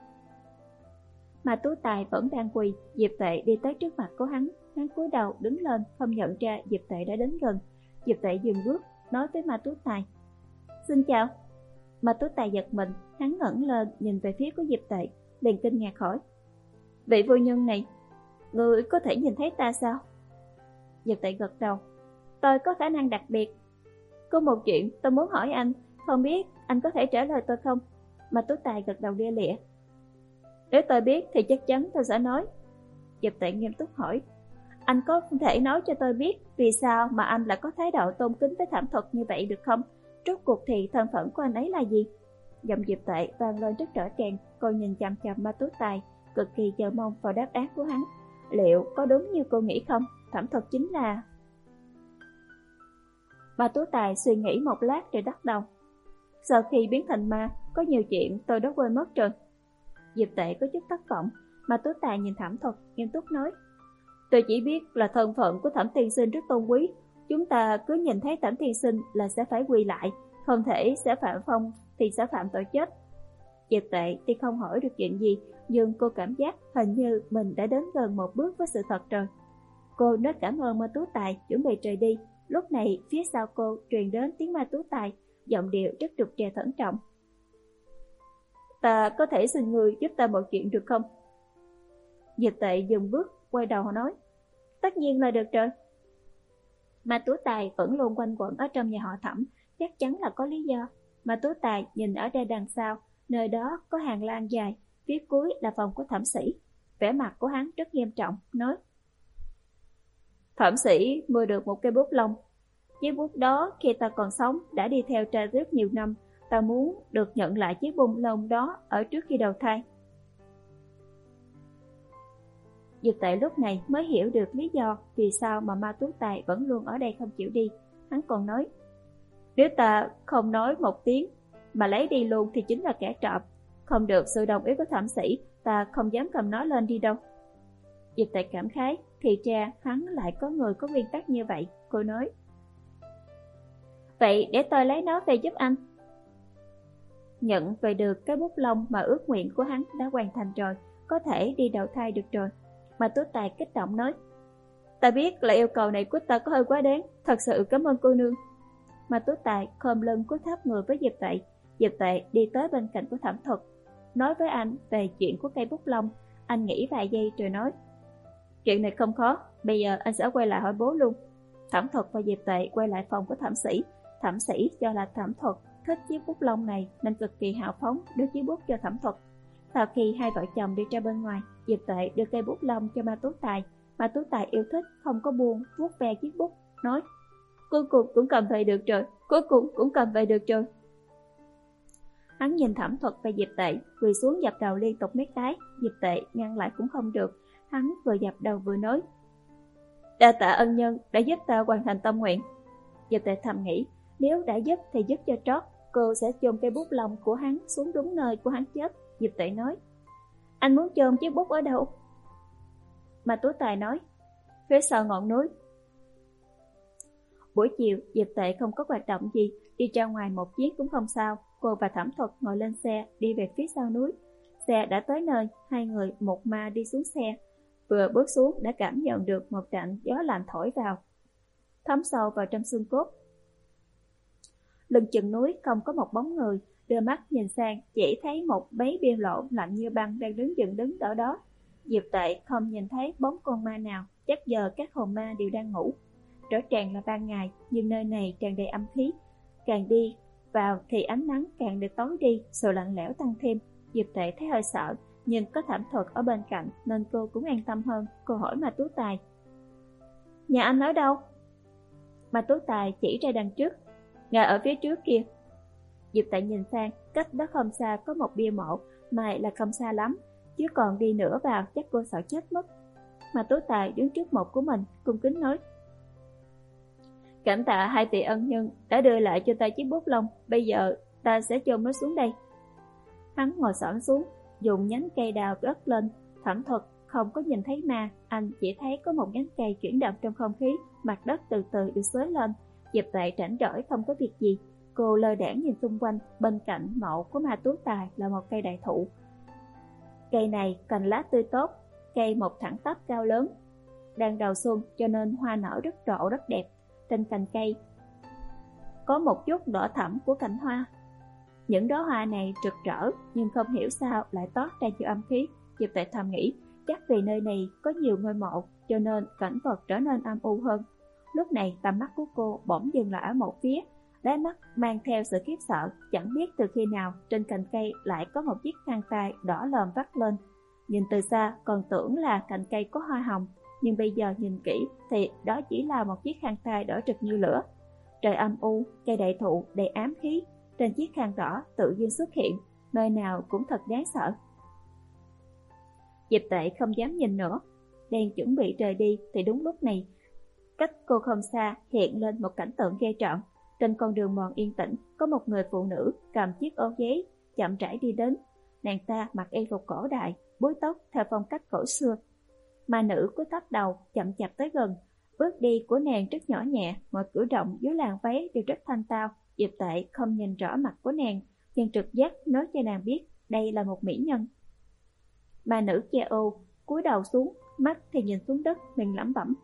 Mà tú tài vẫn đang quỳ, Diệp Tệ đi tới trước mặt của hắn, hắn cúi đầu đứng lên, không nhận ra Diệp Tệ đã đến gần. Diệp Tệ dừng bước, nói với Ma tú tài: Xin chào. Ma tú tài giật mình, hắn ngẩng lên nhìn về phía của Diệp Tệ, liền kinh ngạc hỏi: Vị phu nhân này, người có thể nhìn thấy ta sao? Diệp Tệ gật đầu: Tôi có khả năng đặc biệt. Có một chuyện tôi muốn hỏi anh, không biết anh có thể trả lời tôi không? Ma tú tài gật đầu lia lịa: Nếu tôi biết thì chắc chắn tôi sẽ nói. Diệp Tệ nghiêm túc hỏi: Anh có thể nói cho tôi biết vì sao mà anh lại có thái độ tôn kính với Thẩm Thuật như vậy được không? Rốt cuộc thì thân phận của anh ấy là gì? Giọng Diệp Tệ vang lên rất rõ ràng. Cô nhìn chằm chằm Ma tú tài, cực kỳ chờ mong vào đáp án của hắn. Liệu có đúng như cô nghĩ không? Thẩm Thuật chính là... Ma tú tài suy nghĩ một lát rồi bắt đầu: Sau khi biến thành ma, có nhiều chuyện tôi đã quên mất rồi. Diệp Tệ có chút thất vọng. Ma tú tài nhìn Thẩm Thuật nghiêm túc nói: Tôi chỉ biết là thân phận của Thẩm tiên sinh rất tôn quý. Chúng ta cứ nhìn thấy Thẩm tiên sinh là sẽ phải quỳ lại, không thể sẽ phạm phong thì sẽ phạm tội chết. Diệp Tệ thì không hỏi được chuyện gì, nhưng cô cảm giác hình như mình đã đến gần một bước với sự thật rồi. Cô nói cảm ơn Ma tú tài, chuẩn bị rời đi. Lúc này phía sau cô truyền đến tiếng Ma tú tài, giọng điệu rất rụt rè thận trọng: Ta có thể xin người giúp ta một chuyện được không? Diệp Tệ dừng bước, quay đầu nói: Tất nhiên là được rồi. Ma tú tài vẫn luôn quanh quẩn ở trong nhà họ Thẩm, chắc chắn là có lý do. Ma tú tài nhìn ở đây đằng sau, nơi đó có hàng lan dài, phía cuối là phòng của Thẩm sĩ. Vẻ mặt của hắn rất nghiêm trọng, nói: Thẩm sĩ mua được một cây bút lông. Chiếc bút đó khi ta còn sống đã đi theo ta rất nhiều năm. Ta muốn được nhận lại chiếc bút lông đó ở trước khi đầu thai. Diệp Tệ lúc này mới hiểu được lý do vì sao mà Ma tú tài vẫn luôn ở đây không chịu đi. Hắn còn nói: Nếu ta không nói một tiếng mà lấy đi luôn thì chính là kẻ trộm. Không được sự đồng ý của Thẩm sĩ, ta không dám cầm nó lên đi đâu. Diệp Tệ cảm khái, thì ra hắn lại có người có nguyên tắc như vậy. Cô nói: Vậy để tôi lấy nó về giúp anh. Nhận về được cái bút lông mà ước nguyện của hắn đã hoàn thành rồi, có thể đi đầu thai được rồi. Mà tú tài kích động nói: Ta biết là yêu cầu này của ta có hơi quá đáng, thật sự cảm ơn cô nương. Mà Tú Tài khom lưng cúi thấp người với Diệp Tệ. Diệp Tệ đi tới bên cạnh của Thẩm Thuật, nói với anh về chuyện của cây bút lông. Anh nghĩ vài giây rồi nói, chuyện này không khó, bây giờ anh sẽ quay lại hỏi bố luôn. Thẩm Thuật và Diệp Tệ quay lại phòng của Thẩm Sĩ. Thẩm Sĩ cho là Thẩm Thuật thích chiếc bút lông này nên cực kỳ hào phóng đưa chiếc bút cho Thẩm Thuật. Sau khi hai vợ chồng đi ra bên ngoài, Diệp Tệ đưa cây bút lông cho Ma Tú Tài. Ma Tú Tài yêu thích, không có buông, vuốt ve chiếc bút, nói, cuối cùng cũng cầm về được rồi, cuối cùng cũng cầm về được rồi. Hắn nhìn Thẩm Thuật và Diệp Tệ, quỳ xuống dập đầu liên tục mấy cái. Diệp Tệ ngăn lại cũng không được, hắn vừa dập đầu vừa nói, đa tạ ân nhân đã giúp ta hoàn thành tâm nguyện. Diệp Tệ thầm nghĩ, nếu đã giúp thì giúp cho trót, cô sẽ chôn cây bút lông của hắn xuống đúng nơi của hắn chết. Diệp Tệ nói, anh muốn chôn chiếc bút ở đâu? Mà Tú Tài nói, phía sau ngọn núi. Buổi chiều, Diệp Tệ không có hoạt động gì, đi ra ngoài một chuyến cũng không sao. Cô và Thẩm Thuật ngồi lên xe, đi về phía sau núi. Xe đã tới nơi, hai người một ma đi xuống xe. Vừa bước xuống đã cảm nhận được một trận gió lạnh thổi vào, thấm sâu vào trong xương cốt. Lưng chừng núi không có một bóng người, đưa mắt nhìn sang chỉ thấy một mấy biên lộ lạnh như băng đang đứng dựng đứng ở đó. Diệp Tệ không nhìn thấy bóng con ma nào, chắc giờ các hồn ma đều đang ngủ. Rõ ràng là ban ngày, nhưng nơi này tràn đầy âm khí. Càng đi vào thì ánh nắng càng được tối đi, sự lạnh lẽo tăng thêm. Diệp Tệ thấy hơi sợ, nhưng có Thẩm Thuật ở bên cạnh nên cô cũng an tâm hơn. Cô hỏi Ma Tú Tài, nhà anh ở đâu? Ma Tú Tài chỉ ra đằng trước, ngài ở phía trước kia. Diệp Tệ nhìn sang, cách đó không xa có một bia mộ, mà là không xa lắm, chứ còn đi nữa vào chắc cô sợ chết mất. Ma Tú Tài đứng trước mộ của mình, cung kính nói, cảm tạ hai vị ân nhân đã đưa lại cho ta chiếc bút lông, bây giờ ta sẽ chôn nó xuống đây. Hắn ngồi xổm xuống, dùng nhánh cây đào đất lên. Thẩm Thuật không có nhìn thấy ma, anh chỉ thấy có một nhánh cây chuyển động trong không khí, mặt đất từ từ được xới lên. Diệp Tệ rảnh rỗi không có việc gì, cô lơ đãng nhìn xung quanh. Bên cạnh mộ của Ma Tú Tài là một cây đại thụ. Cây này cành lá tươi tốt, cây một thẳng tắp cao lớn, đang đầu xuân cho nên hoa nở rất rộ rất đẹp. Trên cành cây có một chút đỏ thẫm của cành hoa. Những đóa hoa này rực rỡ nhưng không hiểu sao lại toát ra nhiều âm khí. Diệp Tệ thầm nghĩ, chắc vì nơi này có nhiều ngôi mộ cho nên cảnh vật trở nên âm u hơn. Lúc này tầm mắt của cô bỗng dừng lại ở một phía, đáy mắt mang theo sự khiếp sợ. Chẳng biết từ khi nào trên cành cây lại có một chiếc khăn tay đỏ lòm vắt lên. Nhìn từ xa còn tưởng là cành cây có hoa hồng, nhưng bây giờ nhìn kỹ thì đó chỉ là một chiếc khăn tay đỏ rực như lửa. Trời âm u, cây đại thụ đầy ám khí, trên chiếc khăn đỏ tự nhiên xuất hiện, nơi nào cũng thật đáng sợ. Diệp Tệ không dám nhìn nữa, đang chuẩn bị rời đi thì đúng lúc này, cách cô không xa hiện lên một cảnh tượng ghê rợn. Trên con đường mòn yên tĩnh, có một người phụ nữ cầm chiếc ô giấy chậm rãi đi đến. Nàng ta mặc y phục cổ đại, búi tóc theo phong cách cổ xưa. Ma nữ cúi thấp đầu, chậm chạp tới gần. Bước đi của nàng rất nhỏ nhẹ, mọi cử động dưới làn váy đều rất thanh tao. Diệp Tệ không nhìn rõ mặt của nàng, nhưng trực giác nói cho nàng biết đây là một mỹ nhân. Ma nữ che ô, cúi đầu xuống, mắt thì nhìn xuống đất, miệng lẩm bẩm,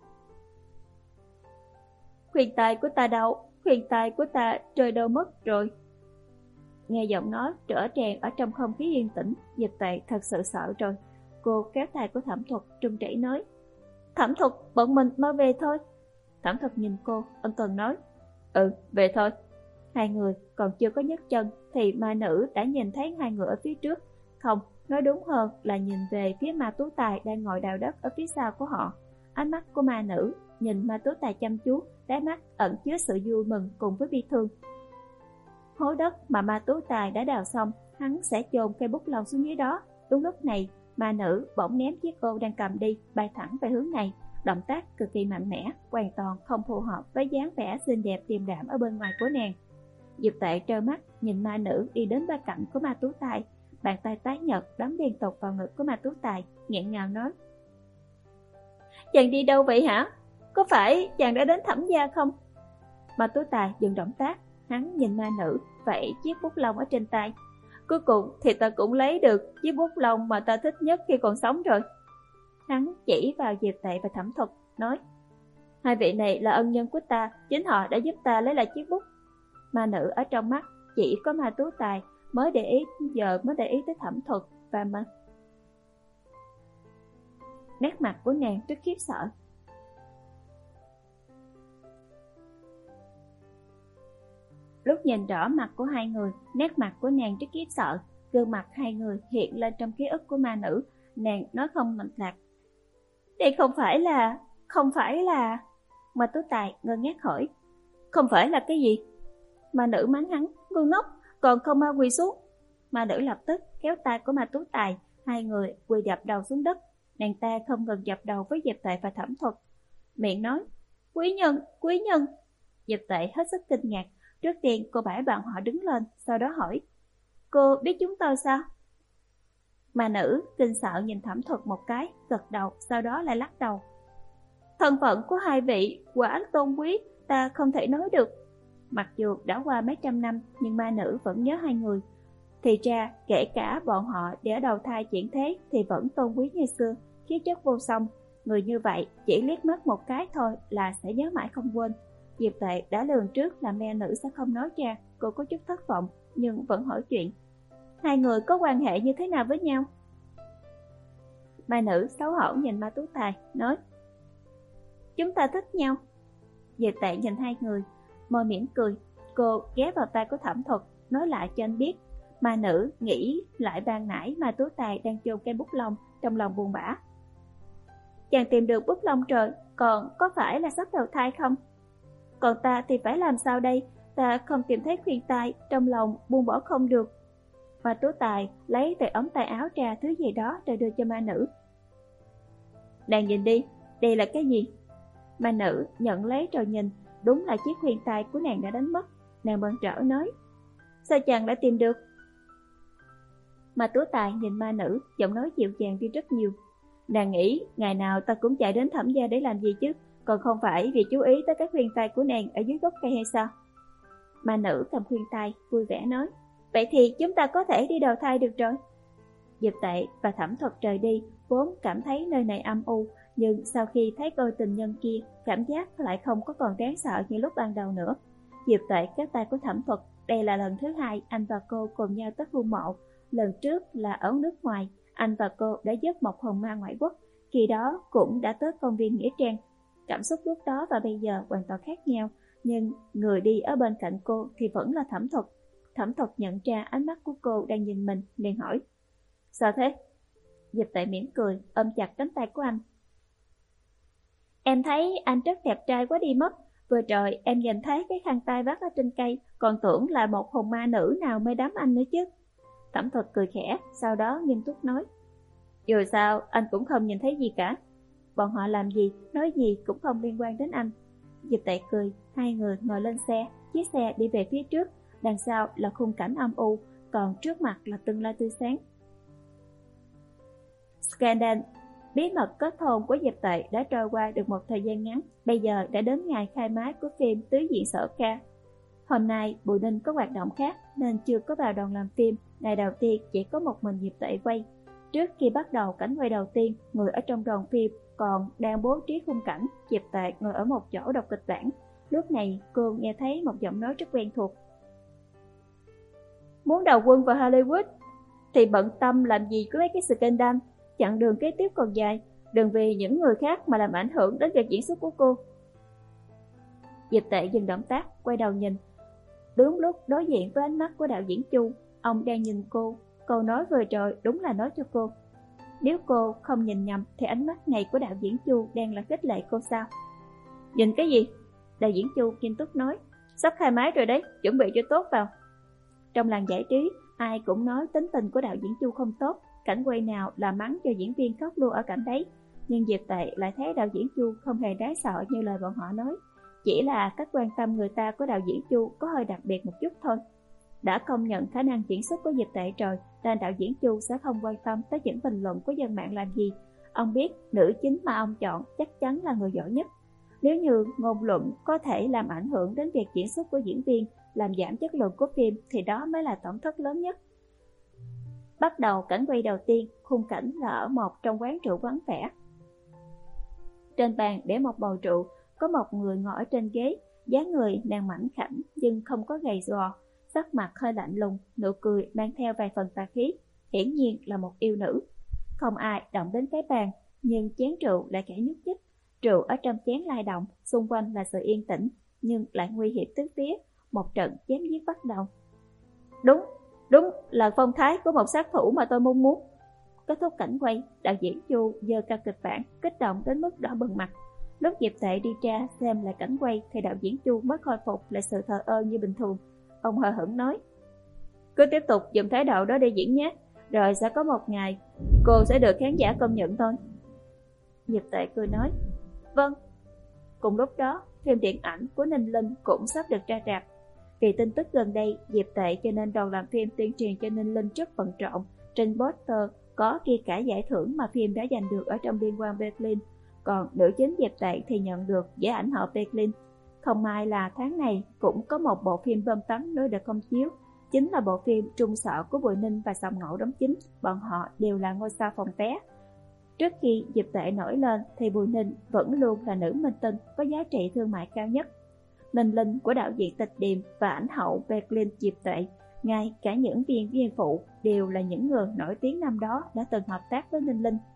khuyên tai của ta đâu, khuyên tai của ta rơi đâu mất rồi. Nghe giọng nói trở tràn ở trong không khí yên tĩnh, Diệp Tệ thật sự sợ rồi. Cô kéo tay của Thẩm Thuật, trung chảy nói, Thẩm Thuật, bọn mình mau về thôi. Thẩm Thuật nhìn cô, ân cần nói, ừ, về thôi. Hai người còn chưa có nhấc chân thì ma nữ đã nhìn thấy hai người ở phía trước. Không, nói đúng hơn là nhìn về phía Ma Tú Tài đang ngồi đào đất ở phía sau của họ. Ánh mắt của ma nữ nhìn Ma Tú Tài chăm chú, đáy mắt ẩn chứa sự vui mừng cùng với bi thương. Hố đất mà Ma Tú Tài đã đào xong, hắn sẽ chôn cây bút lông xuống dưới đó. Đúng lúc này, ma nữ bỗng ném chiếc ô đang cầm đi, bay thẳng về hướng này. Động tác cực kỳ mạnh mẽ, hoàn toàn không phù hợp với dáng vẻ xinh đẹp điềm đạm ở bên ngoài của nàng. Diệp Tệ trơ mắt nhìn ma nữ đi đến bên cạnh của Ma Tú Tài, bàn tay tái nhợt đấm liên tục vào ngực của Ma Tú Tài, nghẹn ngào nói, chàng đi đâu vậy hả? Có phải chàng đã đến Thẩm gia không? Ma Tú Tài dừng động tác, hắn nhìn ma nữ vẫy chiếc bút lông ở trên tay. Cuối cùng thì ta cũng lấy được chiếc bút lông mà ta thích nhất khi còn sống rồi. Hắn chỉ vào Diệp Tệ và Thẩm Thuật, nói, Hai vị này là ân nhân của ta, chính họ đã giúp ta lấy lại chiếc bút. Ma nữ ở trong mắt chỉ có Ma Tú Tài mới để ý, giờ mới để ý tới Thẩm Thuật và Ma. Nét mặt của nàng rất khiếp sợ. Lúc nhìn rõ mặt của hai người, nét mặt của nàng rất khiếp sợ. Gương mặt hai người hiện lên trong ký ức của ma nữ. Nàng nói không mạch lạc. Đây không phải là... Không phải là... Ma Tú Tài ngơ ngác hỏi. Không phải là cái gì? Ma nữ mắng hắn. Ngu ngốc, còn không mau quỳ xuống. Ma nữ lập tức kéo tay của Ma Tú Tài. Hai người quỳ dập đầu xuống đất. Nàng ta không ngừng dập đầu với Diệp Tệ và Thẩm Thuật. Miệng nói. Quý nhân, quý nhân. Diệp Tệ hết sức kinh ngạc. Trước tiên cô bảo bọn họ đứng lên, sau đó hỏi. Cô biết chúng tôi sao? Ma nữ kinh sợ nhìn Thẩm Thuật một cái, gật đầu, sau đó lại lắc đầu. Thân phận của hai vị quả tôn quý, ta không thể nói được. Mặc dù đã qua mấy trăm năm, nhưng ma nữ vẫn nhớ hai người. Thì ra, kể cả bọn họ để đầu thai chuyển thế thì vẫn tôn quý như xưa, khí chất vô song. Người như vậy, chỉ liếc mắt một cái thôi là sẽ nhớ mãi không quên. Diệp Tệ đã lường trước là ma nữ sẽ không nói ra, cô có chút thất vọng, nhưng vẫn hỏi chuyện. Hai người có quan hệ như thế nào với nhau? Ma nữ xấu hổ nhìn Ma Tú Tài, nói. Chúng ta thích nhau. Diệp Tệ nhìn hai người, môi mỉm cười. Cô ghé vào tay của Thẩm Thuật, nói lại cho anh biết. Ma nữ nghĩ lại ban nãy Ma Tú Tài đang chôn cây bút lông, trong lòng buồn bã. Chàng tìm được bút lông rồi, còn có phải là sắp đầu thai không? Còn ta thì phải làm sao đây? Ta không tìm thấy khuyên tai, trong lòng buông bỏ không được. Ma Tú Tài lấy từ ống tay áo ra thứ gì đó rồi đưa cho ma nữ. Nàng nhìn đi, đây là cái gì? Ma nữ nhận lấy rồi nhìn, đúng là chiếc khuyên tai của nàng đã đánh mất. Nàng bận rỡ nói. Sao chàng đã tìm được? Ma Tú Tài nhìn ma nữ, giọng nói dịu dàng đi rất nhiều. Nàng nghĩ ngày nào ta cũng chạy đến Thẩm gia để làm gì chứ? Còn không phải vì chú ý tới cái khuyên tai của nàng ở dưới gốc cây hay sao? Ma nữ cầm khuyên tai, vui vẻ nói. Vậy thì chúng ta có thể đi đầu thai được rồi. Diệp Tệ và Thẩm Thuật rời đi, vốn cảm thấy nơi này âm u, nhưng sau khi thấy đôi tình nhân kia, cảm giác lại không có còn đáng sợ như lúc ban đầu nữa. Diệp Tệ kéo tay của Thẩm Thuật, đây là lần thứ hai anh và cô cùng nhau tới khu mộ. Lần trước là ở nước ngoài, anh và cô đã giúp một hồn ma ngoại quốc, khi đó cũng đã tới công viên Nghĩa Trang. Cảm xúc lúc đó và bây giờ hoàn toàn khác nhau, nhưng người đi ở bên cạnh cô thì vẫn là Thẩm Thuật. Thẩm Thuật nhận ra ánh mắt của cô đang nhìn mình, liền hỏi. Sao thế? Diệp Tệ mỉm cười, ôm chặt cánh tay của anh. Em thấy anh rất đẹp trai quá đi mất. Vừa rồi em nhìn thấy cái khăn tay vắt ở trên cây, còn tưởng là một hồn ma nữ nào mới đám anh nữa chứ. Thẩm Thuật cười khẽ, sau đó nghiêm túc nói. Dù sao, anh cũng không nhìn thấy gì cả. Bọn họ làm gì, nói gì cũng không liên quan đến anh. Diệp Tệ cười, hai người ngồi lên xe, chiếc xe đi về phía trước, đằng sau là khung cảnh âm u, còn trước mặt là tương lai tươi sáng. Scandal, bí mật kết hôn của Diệp Tệ đã trôi qua được một thời gian ngắn, bây giờ đã đến ngày khai máy của phim Tứ Diện Sở Ca. Hôm nay Bùi Ninh có hoạt động khác nên chưa có vào đoàn làm phim, ngày đầu tiên chỉ có một mình Diệp Tệ quay. Trước khi bắt đầu cảnh quay đầu tiên, người ở trong đoàn phim còn đang bố trí khung cảnh, Diệp Tệ ngồi ở một chỗ đọc kịch bản. Lúc này cô nghe thấy một giọng nói rất quen thuộc. Muốn đầu quân vào Hollywood thì bận tâm làm gì có mấy cái scandal, chặng đường kế tiếp còn dài, đừng vì những người khác mà làm ảnh hưởng đến việc diễn xuất của cô. Diệp Tệ dừng động tác, quay đầu nhìn. Đúng lúc đối diện với ánh mắt của đạo diễn Chu, ông đang nhìn cô. Câu nói vừa rồi đúng là nói cho cô. Nếu cô không nhìn nhầm thì ánh mắt này của đạo diễn Chu đang là khích lệ cô sao? Nhìn cái gì? Đạo diễn Chu nghiêm túc nói. Sắp khai máy rồi đấy, chuẩn bị cho tốt vào. Trong làng giải trí, ai cũng nói tính tình của đạo diễn Chu không tốt, cảnh quay nào là mắng cho diễn viên khóc luôn ở cảnh đấy. Nhưng Diệp Tệ lại thấy đạo diễn Chu không hề đáng sợ như lời bọn họ nói. Chỉ là cách quan tâm người ta của đạo diễn Chu có hơi đặc biệt một chút thôi. Đã công nhận khả năng diễn xuất của Diệp Tệ rồi, nên đạo diễn Chu sẽ không quan tâm tới những bình luận của dân mạng làm gì. Ông biết nữ chính mà ông chọn chắc chắn là người giỏi nhất. Nếu như ngôn luận có thể làm ảnh hưởng đến việc diễn xuất của diễn viên, làm giảm chất lượng của phim thì đó mới là tổn thất lớn nhất. Bắt đầu cảnh quay đầu tiên, khung cảnh là ở một trong quán rượu vắng vẻ. Trên bàn để một bầu rượu, có một người ngồi ở trên ghế, dáng người nàng mảnh khảnh nhưng không có gầy gò, sắc mặt hơi lạnh lùng, nụ cười mang theo vài phần tà khí, hiển nhiên là một yêu nữ. Không ai động đến cái bàn, nhưng chén rượu lại khẽ nhúc nhích. Rượu ở trong chén lay động, xung quanh là sự yên tĩnh, nhưng lại nguy hiểm tứ phía. Một trận chém giết bắt đầu. Đúng, đúng là phong thái của một sát thủ mà tôi mong muốn. Kết thúc cảnh quay, đạo diễn Chu giơ cao kịch bản, kích động đến mức đỏ bừng mặt. Lúc Diệp Tệ đi ra xem lại cảnh quay thì đạo diễn Chu mới khôi phục lại sự thờ ơ như bình thường. Ông hờ hững nói: cứ tiếp tục dùng thái độ đó để diễn nhé, rồi sẽ có một ngày cô sẽ được khán giả công nhận thôi. Diệp Tệ cười nói: vâng. Cùng lúc đó, phim điện ảnh của Ninh Linh cũng sắp được ra rạp. Vì tin tức gần đây, Diệp Tệ cho nên đoàn làm phim tuyên truyền cho Ninh Linh rất bận rộn. Trên poster có ghi cả giải thưởng mà phim đã giành được ở trong liên quan Berlin. Còn nữ chính Diệp Tệ thì nhận được giải ảnh hậu Berlin. Không may là tháng này cũng có một bộ phim bom tấn nữa được công chiếu. Chính là bộ phim Trung Sở của Bùi Ninh và Sầm Ngậu đóng chính. Bọn họ đều là ngôi sao phòng vé. Trước khi Diệp Tệ nổi lên thì Bùi Ninh vẫn luôn là nữ minh tinh có giá trị thương mại cao nhất. Ninh Linh của đạo diễn Tịch Điềm và ảnh hậu Berlin Diệp Tệ, ngay cả những viên viên phụ đều là những người nổi tiếng năm đó đã từng hợp tác với Ninh Linh.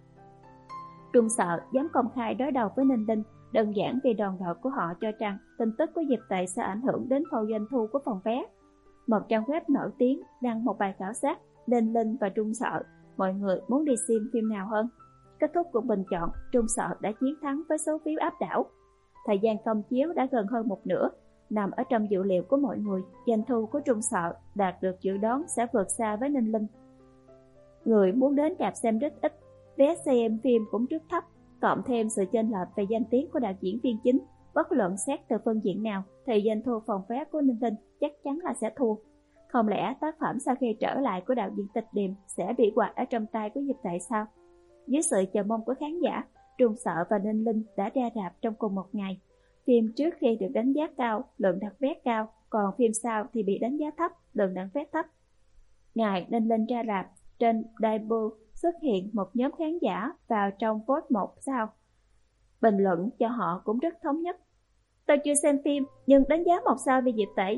Trung Sợ dám công khai đối đầu với Ninh Linh đơn giản vì đoàn đội của họ cho rằng tin tức của Diệp Tệ sẽ ảnh hưởng đến phô doanh thu của phòng vé. Một trang web nổi tiếng đăng một bài khảo sát Ninh Linh và Trung Sợ, mọi người muốn đi xem phim nào hơn. Kết thúc cuộc bình chọn, Trung Sợ đã chiến thắng với số phiếu áp đảo. Thời gian công chiếu đã gần hơn một nửa, nằm ở trong dự liệu của mọi người, doanh thu của Trung Sợ đạt được dự đoán sẽ vượt xa với Ninh Linh. Người muốn đến rạp xem rất ít, vé xem phim cũng rất thấp, cộng thêm sự chênh lệch về danh tiếng của đạo diễn viên chính, bất luận xét từ phương diện nào thì doanh thu phòng vé của Ninh Linh chắc chắn là sẽ thua. Không lẽ tác phẩm sau khi trở lại của đạo diễn Tịch Điềm sẽ bị quạt ở trong tay của Diệp Tệ sao? Dưới sự chờ mong của khán giả, Trung Sợ và Ninh Linh đã ra rạp trong cùng một ngày. Phim trước khi được đánh giá cao, lượng đặt vé cao, còn phim sau thì bị đánh giá thấp, lượng đặt vé thấp. Ngày Ninh Linh ra rạp, trên debut xuất hiện một nhóm khán giả vào trong vote một sao. Bình luận cho họ cũng rất thống nhất. Tôi chưa xem phim, nhưng đánh giá một sao vì Diệp Tệ.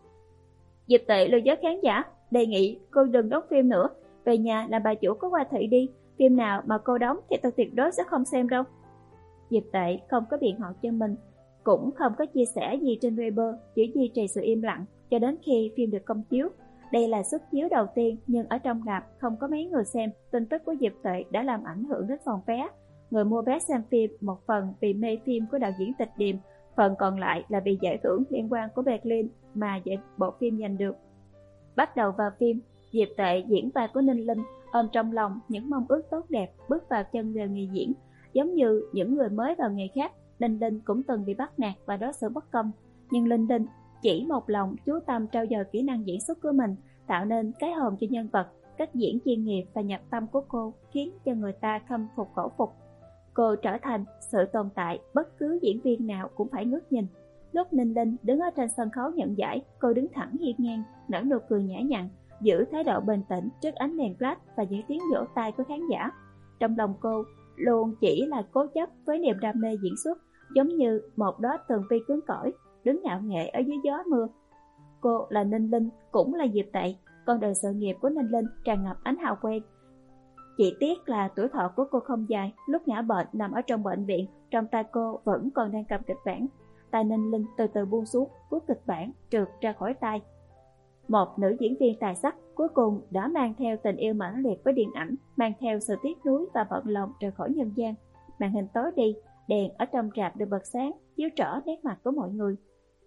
Diệp Tệ lừa dối khán giả, đề nghị cô đừng đóng phim nữa, về nhà làm bà chủ có qua thị đi, phim nào mà cô đóng thì tôi tuyệt đối sẽ không xem đâu. Diệp Tệ không có biện hộ cho mình, cũng không có chia sẻ gì trên Weibo, chỉ duy trì sự im lặng cho đến khi phim được công chiếu. Đây là suất chiếu đầu tiên, nhưng ở trong rạp không có mấy người xem. Tin tức của Diệp Tệ đã làm ảnh hưởng đến phòng vé. Người mua vé xem phim một phần vì mê phim của đạo diễn Tịch Điềm, phần còn lại là vì giải thưởng liên quan của Berlin mà giải bộ phim giành được. Bắt đầu vào phim, Diệp Tệ diễn vai của Ninh Linh, ôm trong lòng những mong ước tốt đẹp, bước vào chân đời nghề diễn. Giống như những người mới vào nghề khác, Ninh Linh cũng từng bị bắt nạt và đối xử bất công. Nhưng Ninh Linh chỉ một lòng chú tâm trau dồi kỹ năng diễn xuất của mình, tạo nên cái hồn cho nhân vật. Cách diễn chuyên nghiệp và nhập tâm của cô khiến cho người ta khâm phục khẩu phục. Cô trở thành sự tồn tại bất cứ diễn viên nào cũng phải ngước nhìn. Lúc Ninh Linh đứng ở trên sân khấu nhận giải, cô đứng thẳng hiên ngang, nở nụ cười nhã nhặn, giữ thái độ bình tĩnh trước ánh đèn flash và những tiếng vỗ tay của khán giả. Trong lòng cô luôn chỉ là cố chấp với niềm đam mê diễn xuất, giống như một đóa tường vi cứng cỏi đứng ngạo nghễ ở dưới gió mưa. Cô là Ninh Linh, cũng là Diệp Tệ. Con đường sự nghiệp của Ninh Linh tràn ngập ánh hào quang. Chỉ tiếc là tuổi thọ của cô không dài. Lúc ngã bệnh nằm ở trong bệnh viện, trong tay cô vẫn còn đang cầm kịch bản. Tay Ninh Linh từ từ buông xuống, cuốn kịch bản trượt ra khỏi tay. Một nữ diễn viên tài sắc cuối cùng đã mang theo tình yêu mãnh liệt với điện ảnh, mang theo sự tiếc nuối và bận lòng rời khỏi nhân gian. Màn hình tối đi, đèn ở trong rạp được bật sáng, chiếu rõ nét mặt của mọi người.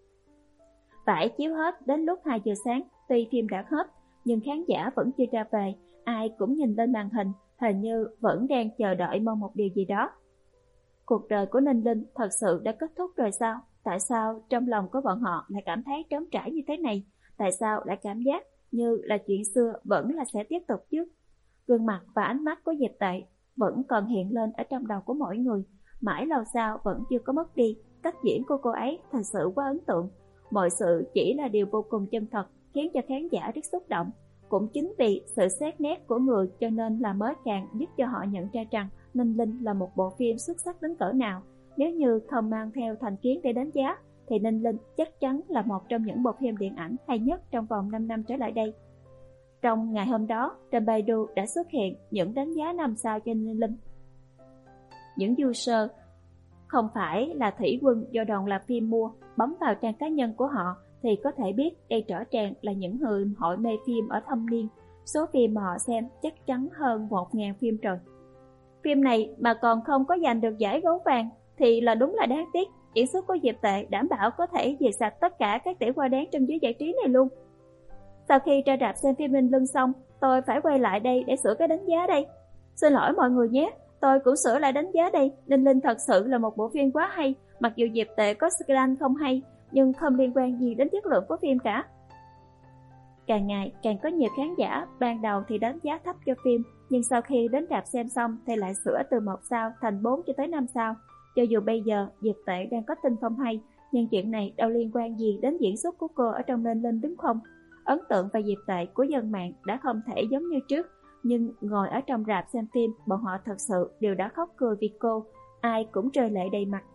Phải chiếu hết đến lúc hai giờ sáng, tuy phim đã hết, nhưng khán giả vẫn chưa ra về, ai cũng nhìn lên màn hình, hình như vẫn đang chờ đợi mong một điều gì đó. Cuộc đời của Ninh Linh thật sự đã kết thúc rồi sao? Tại sao trong lòng của bọn họ lại cảm thấy trống trải như thế này? Tại sao lại cảm giác như là chuyện xưa vẫn là sẽ tiếp tục chứ? Gương mặt và ánh mắt của Diệp Tệ vẫn còn hiện lên ở trong đầu của mỗi người. Mãi lâu sau vẫn chưa có mất đi. Cách diễn của cô ấy thật sự quá ấn tượng. Mọi sự chỉ là điều vô cùng chân thật, khiến cho khán giả rất xúc động. Cũng chính vì sự xét nét của người cho nên là mới càng giúp cho họ nhận ra rằng Ninh Linh là một bộ phim xuất sắc đến cỡ nào. nếu như không mang theo thành kiến để đánh giá, thì Ninh Linh chắc chắn là một trong những bộ phim điện ảnh hay nhất trong vòng năm năm trở lại đây. Trong ngày hôm đó, trên Baidu đã xuất hiện những đánh giá năm sao cho Ninh Linh. Những user không phải là thủy quân do đoàn làm phim mua, bấm vào trang cá nhân của họ thì có thể biết đây rõ ràng là những người hội mê phim ở thâm niên. Số phim mà họ xem chắc chắn hơn một nghìn phim rồi. Phim này mà còn không có giành được giải gấu vàng thì là đúng là đáng tiếc. Diễn xuất của Diệp Tệ đảm bảo có thể diệt sạch tất cả các tiểu hoa đáng trong giới giải trí này luôn. Sau khi ra rạp xem phim Ninh Linh xong, tôi phải quay lại đây để sửa cái đánh giá đây. Xin lỗi mọi người nhé, tôi cũng sửa lại đánh giá đây. Ninh Linh thật sự là một bộ phim quá hay, mặc dù Diệp Tệ có skyline không hay, nhưng không liên quan gì đến chất lượng của phim cả. Càng ngày càng có nhiều khán giả ban đầu thì đánh giá thấp cho phim, nhưng sau khi đến rạp xem xong thì lại sửa từ một sao thành bốn cho tới năm sao. Cho dù bây giờ Diệp Tệ đang có tin phong hay, nhưng chuyện này đâu liên quan gì đến diễn xuất của cô ở trong Ninh Linh đúng không? Ấn tượng về Diệp Tệ của dân mạng đã không thể giống như trước, nhưng ngồi ở trong rạp xem phim, bọn họ thật sự đều đã khóc cười vì cô, ai cũng rơi lệ đầy mặt.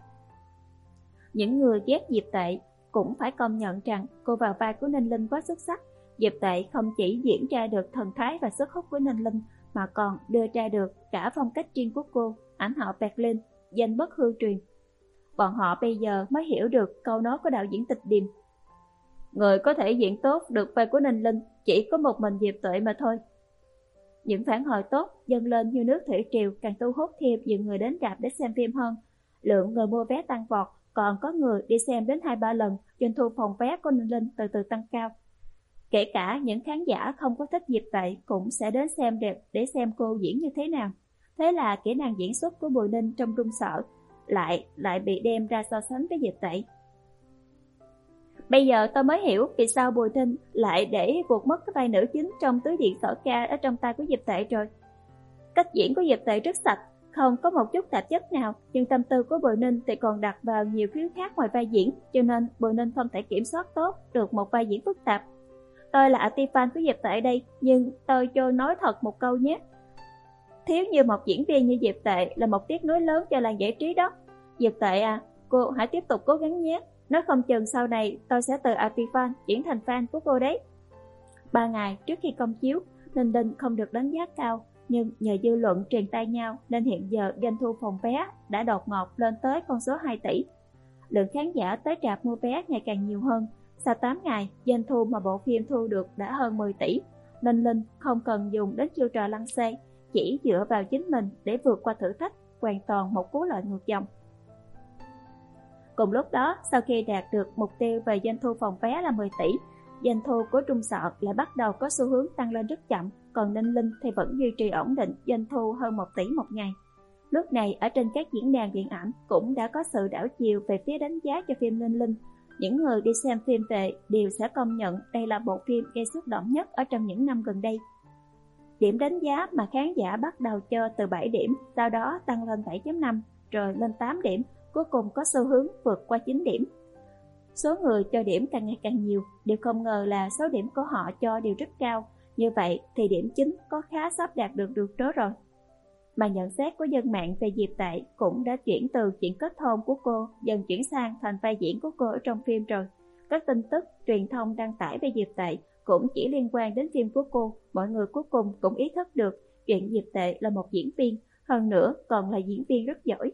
Những người ghét Diệp Tệ cũng phải công nhận rằng cô vào vai của Ninh Linh quá xuất sắc. Diệp Tệ không chỉ diễn ra được thần thái và sức hút của Ninh Linh, mà còn đưa ra được cả phong cách riêng của cô, ảnh họ Berlin, danh bất hư truyền. Bọn họ bây giờ mới hiểu được câu nói của đạo diễn Tịch Điềm: người có thể diễn tốt được vai của Ninh Linh chỉ có một mình Diệp Tệ mà thôi. Những phản hồi tốt dâng lên như nước thủy triều, càng thu hút thêm nhiều người đến rạp để xem phim hơn. Lượng người mua vé tăng vọt, còn có người đi xem đến hai ba lần, doanh thu phòng vé của Ninh Linh từ từ tăng cao. Kể cả những khán giả không có thích Diệp Tệ cũng sẽ đến xem đẹp để xem cô diễn như thế nào. Thế là kỹ năng diễn xuất của Bùi Ninh trong Trung Sở lại lại bị đem ra so sánh với Diệp Tệ. Bây giờ tôi mới hiểu vì sao Bùi Ninh lại để vụt mất cái vai nữ chính trong Tứ Điện Sở Ca ở trong tay của Diệp Tệ rồi. Cách diễn của Diệp Tệ rất sạch, không có một chút tạp chất nào, nhưng tâm tư của Bùi Ninh thì còn đặt vào nhiều phía khác ngoài vai diễn, cho nên Bùi Ninh không thể kiểm soát tốt được một vai diễn phức tạp. Tôi là anti fan của Diệp Tệ đây, nhưng tôi cho nói thật một câu nhé. Thiếu như một diễn viên như Diệp Tệ là một tiếc nuối lớn cho làng giải trí đó. Diệp Tệ à, cô hãy tiếp tục cố gắng nhé. Nói không chừng sau này tôi sẽ từ anti fan chuyển thành fan của cô đấy. Ba ngày trước khi công chiếu, Ninh Linh không được đánh giá cao, nhưng nhờ dư luận truyền tai nhau nên hiện giờ doanh thu phòng vé đã đột ngột lên tới con số hai tỷ. Lượng khán giả tới rạp mua vé ngày càng nhiều hơn. Sau tám ngày, doanh thu mà bộ phim thu được đã hơn mười tỷ. Ninh Linh không cần dùng đến chiêu trò lăng xê, chỉ dựa vào chính mình để vượt qua thử thách, hoàn toàn một cú lợi ngược dòng. Cùng lúc đó, sau khi đạt được mục tiêu về doanh thu phòng vé là mười tỷ, doanh thu của Trung Sở lại bắt đầu có xu hướng tăng lên rất chậm, còn Ninh Linh thì vẫn duy trì ổn định doanh thu hơn một tỷ một ngày. Lúc này ở trên các diễn đàn điện ảnh cũng đã có sự đảo chiều về phía đánh giá cho phim Ninh Linh. Những người đi xem phim về đều sẽ công nhận đây là bộ phim gây xúc động nhất ở trong những năm gần đây. Điểm đánh giá mà khán giả bắt đầu cho từ bảy điểm, sau đó tăng lên bảy chấm năm, rồi lên tám điểm, cuối cùng có xu hướng vượt qua chín điểm. Số người cho điểm càng ngày càng nhiều, điều không ngờ là số điểm của họ cho đều rất cao. Như vậy thì điểm chính có khá sắp đạt được được đó rồi. Mà nhận xét của dân mạng về Diệp Tệ cũng đã chuyển từ chuyện kết hôn của cô dần chuyển sang thành vai diễn của cô ở trong phim rồi. Các tin tức truyền thông đăng tải về Diệp Tệ cũng chỉ liên quan đến phim của cô. Mọi người cuối cùng cũng ý thức được chuyện Diệp Tệ là một diễn viên, hơn nữa còn là diễn viên rất giỏi.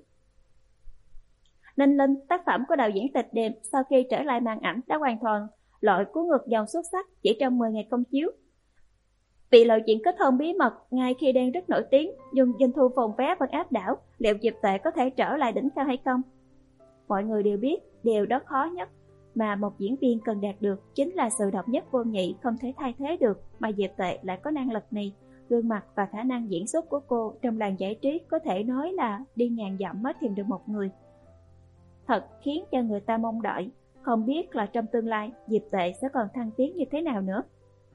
Ninh Linh, tác phẩm của đạo diễn Tịch Điềm, sau khi trở lại màn ảnh đã hoàn toàn loại cuốn ngược dòng xuất sắc chỉ trong mười ngày công chiếu. Vì lời chuyện kết hôn bí mật ngay khi đang rất nổi tiếng, nhưng doanh thu phòng vé vẫn áp đảo, liệu Diệp Tệ có thể trở lại đỉnh cao hay không? Mọi người đều biết điều đó khó nhất mà một diễn viên cần đạt được chính là sự độc nhất vô nhị, không thể thay thế được, mà Diệp Tệ lại có năng lực này. Gương mặt và khả năng diễn xuất của cô trong làng giải trí có thể nói là đi ngàn dặm mới tìm được một người. Thật khiến cho người ta mong đợi, không biết là trong tương lai Diệp Tệ sẽ còn thăng tiến như thế nào nữa.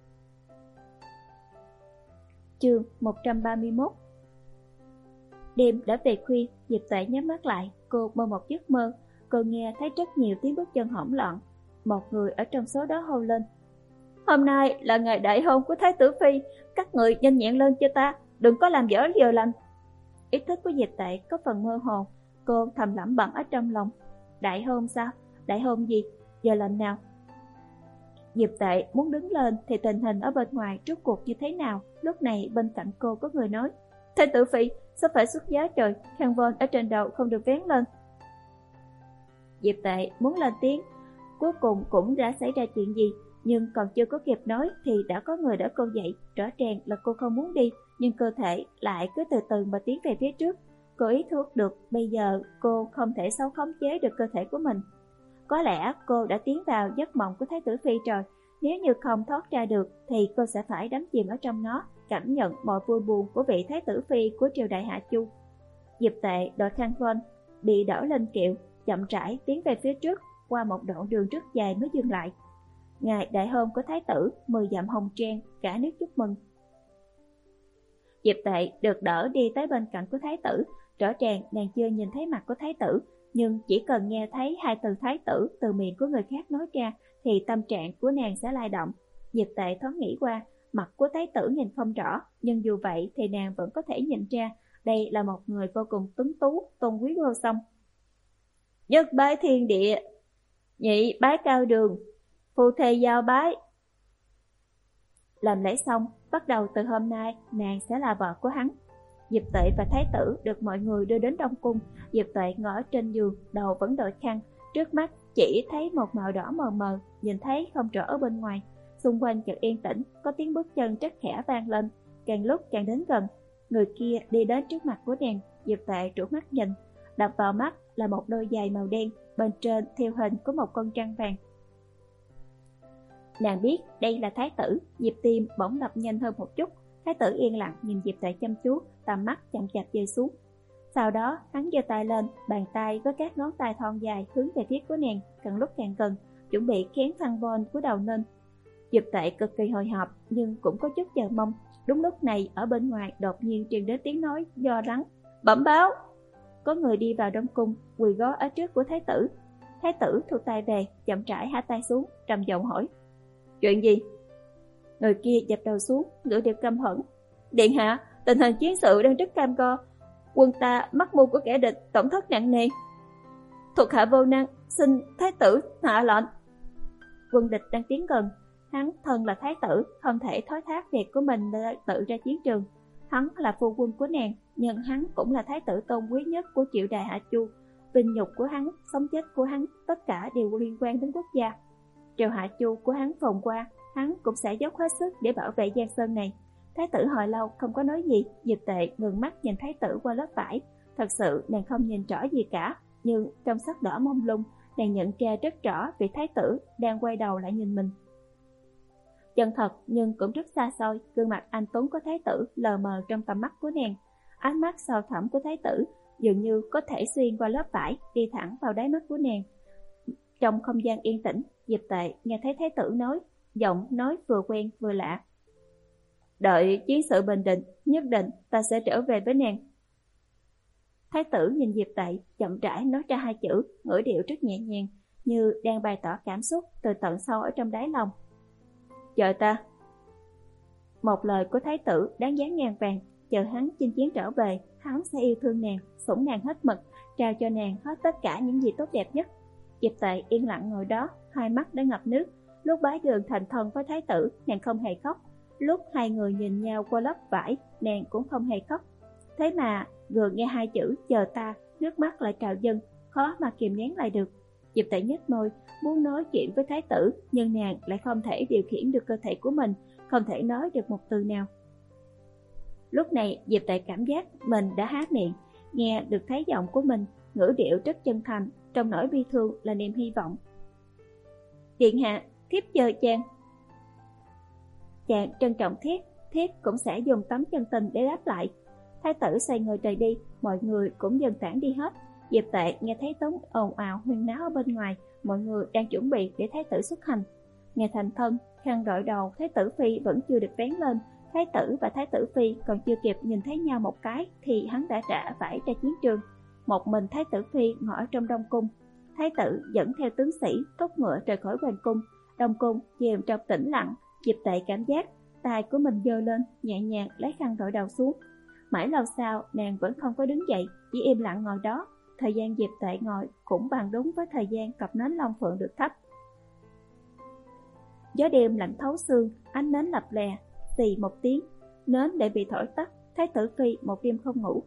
Chương một trăm ba mươi mốt. Đêm đã về khuya, Diệp Tệ nhắm mắt lại, cô mơ một giấc mơ. Cô nghe thấy rất nhiều tiếng bước chân hỗn loạn. Một người ở trong số đó hô lên: "Hôm nay là ngày đại hôn của Thái tử Phi, các người nhanh nhẹn lên cho ta, đừng có làm dở giờ lành." Ý thức của Diệp Tệ có phần mơ hồ. Cô thầm lẩm bẩm ở trong lòng, đại hôn sao? Đại hôn gì? Giờ làm nào? Diệp Tệ muốn đứng lên thì tình hình ở bên ngoài rốt cuộc như thế nào? Lúc này bên cạnh cô có người nói, Thái tử phi sắp phải xuất giá rồi, khăn voan ở trên đầu không được vén lên. Diệp Tệ muốn lên tiếng, cuối cùng cũng đã xảy ra chuyện gì, nhưng còn chưa có kịp nói thì đã có người đỡ cô dậy. Rõ ràng là cô không muốn đi, nhưng cơ thể lại cứ từ từ mà tiến về phía trước. Cô ý thức được bây giờ cô không thể sao khống chế được cơ thể của mình. Có lẽ cô đã tiến vào giấc mộng của Thái tử phi rồi. Nếu như không thoát ra được thì cô sẽ phải đắm chìm ở trong nó, cảm nhận mọi vui buồn của vị Thái tử phi của triều đại Hạ Chu. Diệp Tệ đội khăn voan bị đỡ lên kiệu, chậm rãi tiến về phía trước, qua một đoạn đường rất dài mới dừng lại. Ngày đại hôn của Thái tử, mười dặm hồng trang, cả nước chúc mừng. Diệp Tệ được đỡ đi tới bên cạnh của Thái tử. Rõ ràng nàng chưa nhìn thấy mặt của Thái tử, nhưng chỉ cần nghe thấy hai từ Thái tử từ miệng của người khác nói ra thì tâm trạng của nàng sẽ lay động. Diệp Tệ thoáng nghĩ qua, mặt của Thái tử nhìn không rõ, nhưng dù vậy thì nàng vẫn có thể nhìn ra đây là một người vô cùng tuấn tú, tôn quý vô song. Nhất bái thiên địa, nhị bái cao đường, phu thê giao bái. Làm lễ xong, bắt đầu từ hôm nay nàng sẽ là vợ của hắn. Diệp Tệ và Thái tử được mọi người đưa đến Đông Cung. Diệp Tệ ngồi trên giường, đầu vẫn đội khăn, trước mắt chỉ thấy một màu đỏ mờ mờ, nhìn thấy không rõ ở bên ngoài. Xung quanh chợt yên tĩnh, có tiếng bước chân rất khẽ vang lên, càng lúc càng đến gần. Người kia đi đến trước mặt của nàng. Diệp Tệ trố mắt nhìn, đập vào mắt là một đôi giày màu đen, bên trên thêu hình có một con trăng vàng. Nàng biết đây là Thái tử, nhịp tim bỗng đập nhanh hơn một chút. Thái tử yên lặng nhìn Diệp Tệ chăm chú, tầm mắt chậm chạp rơi xuống. Sau đó hắn giơ tay lên, bàn tay với các ngón tay thon dài hướng về phía của nàng, càng lúc càng gần, chuẩn bị khén khăn voan của đầu lên. Diệp Tệ cực kỳ hồi hộp nhưng cũng có chút chờ mong. Đúng lúc này ở bên ngoài đột nhiên truyền đến tiếng nói do lắng, bẩm báo. Có người đi vào Đông Cung, quỳ gối ở trước của Thái tử. Thái tử thu tay về, chậm rãi hạ tay xuống, trầm giọng hỏi, chuyện gì? Người kia dập đầu xuống, ngữ điệu căm hận, điện hạ, tình hình chiến sự đang rất cam go, quân ta mắc mưu của kẻ địch, tổn thất nặng nề. Thuộc hạ vô năng, xin Thái tử hạ lệnh. Quân địch đang tiến gần, hắn thân là Thái tử, không thể thoái thác việc của mình để tự ra chiến trường. Hắn là phu quân của nàng, nhưng hắn cũng là Thái tử tôn quý nhất của triệu đại Hạ Chu. Vinh nhục của hắn, sống chết của hắn, tất cả đều liên quan đến quốc gia. Triều Hạ Chu của hắn vòng qua, hắn cũng sẽ dốc hết sức để bảo vệ Giang Sơn này. Thái tử hồi lâu không có nói gì. Diệp Tệ ngừng mắt nhìn Thái tử qua lớp vải. Thật sự nàng không nhìn rõ gì cả, nhưng trong sắc đỏ mông lung, nàng nhận ra rất rõ vị Thái tử đang quay đầu lại nhìn mình. Chân thật nhưng cũng rất xa xôi, gương mặt anh tuấn của Thái tử lờ mờ trong tầm mắt của nàng. Ánh mắt sâu thẳm của Thái tử dường như có thể xuyên qua lớp vải, đi thẳng vào đáy mắt của nàng. Trong không gian yên tĩnh, Diệp Tệ nghe thấy Thái tử nói, giọng nói vừa quen vừa lạ, đợi chiến sự bình định, nhất định ta sẽ trở về với nàng. Thái tử nhìn Diệp Tệ, chậm rãi nói ra hai chữ, ngữ điệu rất nhẹ nhàng, như đang bày tỏ cảm xúc từ tận sâu ở trong đáy lòng. Chờ ta. Một lời của Thái tử đáng giá ngàn vàng. Chờ hắn chinh chiến trở về, hắn sẽ yêu thương nàng, sủng nàng hết mực, trao cho nàng hết tất cả những gì tốt đẹp nhất. Diệp Tệ yên lặng ngồi đó, hai mắt đã ngập nước. Lúc bái đường thành thân với Thái tử, nàng không hề khóc. Lúc hai người nhìn nhau qua lớp vải, nàng cũng không hề khóc. Thế mà vừa nghe hai chữ chờ ta, nước mắt lại trào dâng, khó mà kìm nén lại được. Diệp Tệ nhếch môi, muốn nói chuyện với Thái tử, nhưng nàng lại không thể điều khiển được cơ thể của mình, không thể nói được một từ nào. Lúc này Diệp Tệ cảm giác mình đã há miệng, nghe được thấy giọng của mình, ngữ điệu rất chân thành, trong nỗi bi thương là niềm hy vọng. Điện hạ, thiếp chờ chàng. Chàng trân trọng thiếp, thiếp cũng sẽ dùng tấm chân tình để đáp lại. Thái tử xoay người rời đi, mọi người cũng dần tản đi hết. Diệp Tệ nghe thấy tiếng ồn ào huyên náo ở bên ngoài, mọi người đang chuẩn bị để Thái tử xuất hành. Ngày thành thân, khăn đội đầu Thái tử phi vẫn chưa được vén lên. Thái tử và Thái tử phi còn chưa kịp nhìn thấy nhau một cái thì hắn đã trả phải ra chiến trường. Một mình Thái tử phi ngồi ở trong Đông Cung. Thái tử dẫn theo tướng sĩ thúc ngựa rời khỏi hoàng cung. Đông Cung chìm trong tĩnh lặng. Diệp Tệ cảm giác tay của mình giơ lên, nhẹ nhàng lấy khăn đội đầu xuống. Mãi lâu sau nàng vẫn không có đứng dậy, chỉ im lặng ngồi đó. thời gian Diệp Tệ ngồi cũng bằng đúng với thời gian cặp nến long phượng được thắp. Gió đêm lạnh thấu xương, ánh nến lập lè, xì một tiếng, nến để bị thổi tắt. Thái tử phi một đêm không ngủ.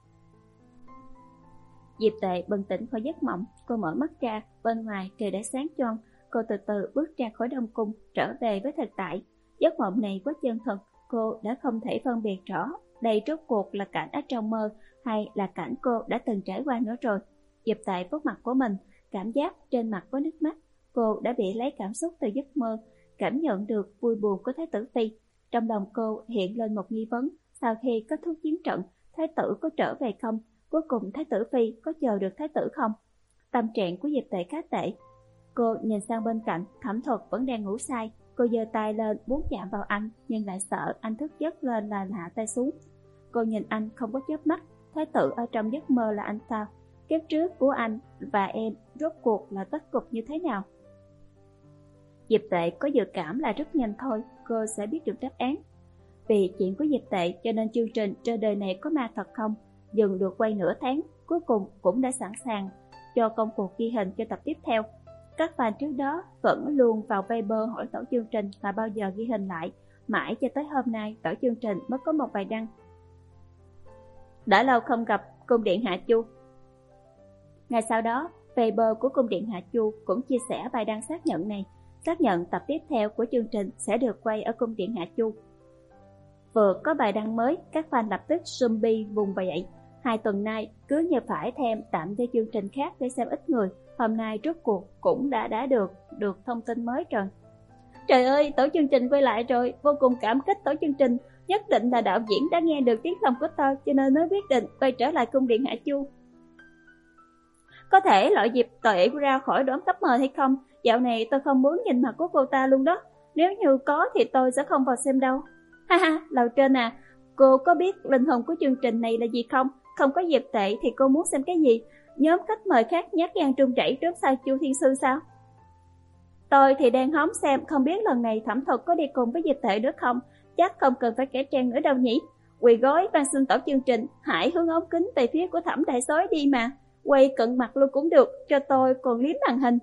Diệp Tệ bừng tỉnh khỏi giấc mộng, cô mở mắt ra, bên ngoài trời đã sáng choang, cô từ từ bước ra khỏi Đông Cung, trở về với thực tại. Giấc mộng này quá chân thật, cô đã không thể phân biệt rõ đây rốt cuộc là cảnh ở trong mơ hay là cảnh cô đã từng trải qua nữa rồi. Diệp Tệ vuốt mặt của mình, cảm giác trên mặt có nước mắt. Cô đã bị lấy cảm xúc từ giấc mơ, cảm nhận được vui buồn của Thái tử phi. Trong lòng cô hiện lên một nghi vấn, sau khi kết thúc chiến trận, Thái tử có trở về không? Cuối cùng Thái tử phi có chờ được Thái tử không? Tâm trạng của Diệp Tệ khá tệ. Cô nhìn sang bên cạnh, Thẩm Thuật vẫn đang ngủ say. Cô giơ tay lên muốn chạm vào anh, nhưng lại sợ anh thức giấc lên là hạ tay xuống. Cô nhìn anh không có chớp mắt. Thái tử ở trong giấc mơ là anh sao? Kiếp trước của anh và em rốt cuộc là kết cục như thế nào? Diệp Tệ có dự cảm là rất nhanh thôi cô sẽ biết được đáp án. Vì chuyện của Diệp Tệ cho nên chương trình Trên đời này có ma thật không dừng được quay nửa tháng, cuối cùng cũng đã sẵn sàng cho công cuộc ghi hình cho tập tiếp theo. Các fan trước đó vẫn luôn vào Viber hỏi tổ chương trình là bao giờ ghi hình lại, mãi cho tới hôm nay tổ chương trình mới có một bài đăng. Đã lâu không gặp, cung điện Hạ Chu. Ngày sau đó, Viber của cung điện Hạ Chu cũng chia sẻ bài đăng xác nhận này, xác nhận tập tiếp theo của chương trình sẽ được quay ở cung điện Hạ Chu. Vừa có bài đăng mới, các fan lập tức zombie vùng dậy. Hai tuần nay cứ như phải thêm tạm theo chương trình khác để xem ít người. Hôm nay rốt cuộc cũng đã đã được được thông tin mới rồi. Trời ơi, tổ chương trình quay lại rồi, vô cùng cảm kích tổ chương trình. Nhất định là đạo diễn đã nghe được tiếng lòng của tôi, cho nên mới quyết định quay trở lại cung điện Hạ Chu. Có thể loại Diệp Tệ ra khỏi đốm cấp mờ hay không? Dạo này tôi không muốn nhìn mặt của cô ta luôn đó. Nếu như có thì tôi sẽ không vào xem đâu. Ha ha, lầu trên à, cô có biết linh hồn của chương trình này là gì không? Không có Diệp Tệ thì cô muốn xem cái gì? Nhóm khách mời khác nhát gan trung chảy trước sau Chu Thiên Sư sao? Tôi thì đang hóng xem không biết lần này Thẩm Thuật có đi cùng với Diệp Tệ nữa không? Chắc không cần phải kể trang nữa đâu nhỉ? Quỳ gối van xin tổ chương trình, hãy hướng ống kính về phía của Thẩm đại soái đi mà. Quay cận mặt luôn cũng được, cho tôi còn liếm màn hình.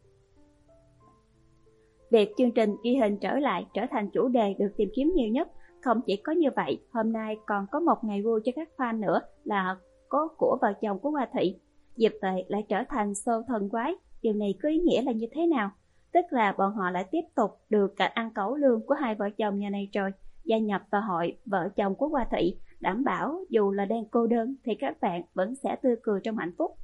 Việc chương trình ghi hình trở lại trở thành chủ đề được tìm kiếm nhiều nhất. Không chỉ có như vậy, hôm nay còn có một ngày vui cho các fan nữa là có của vợ chồng của Hoa Thị. Diệp Tệ lại trở thành show thần quái. Điều này có ý nghĩa là như thế nào? Tức là bọn họ lại tiếp tục được cả ăn cẩu lương của hai vợ chồng nhà này rồi. Gia nhập vào hội vợ chồng của Hoa Thị, đảm bảo dù là đang cô đơn thì các bạn vẫn sẽ tươi cười trong hạnh phúc.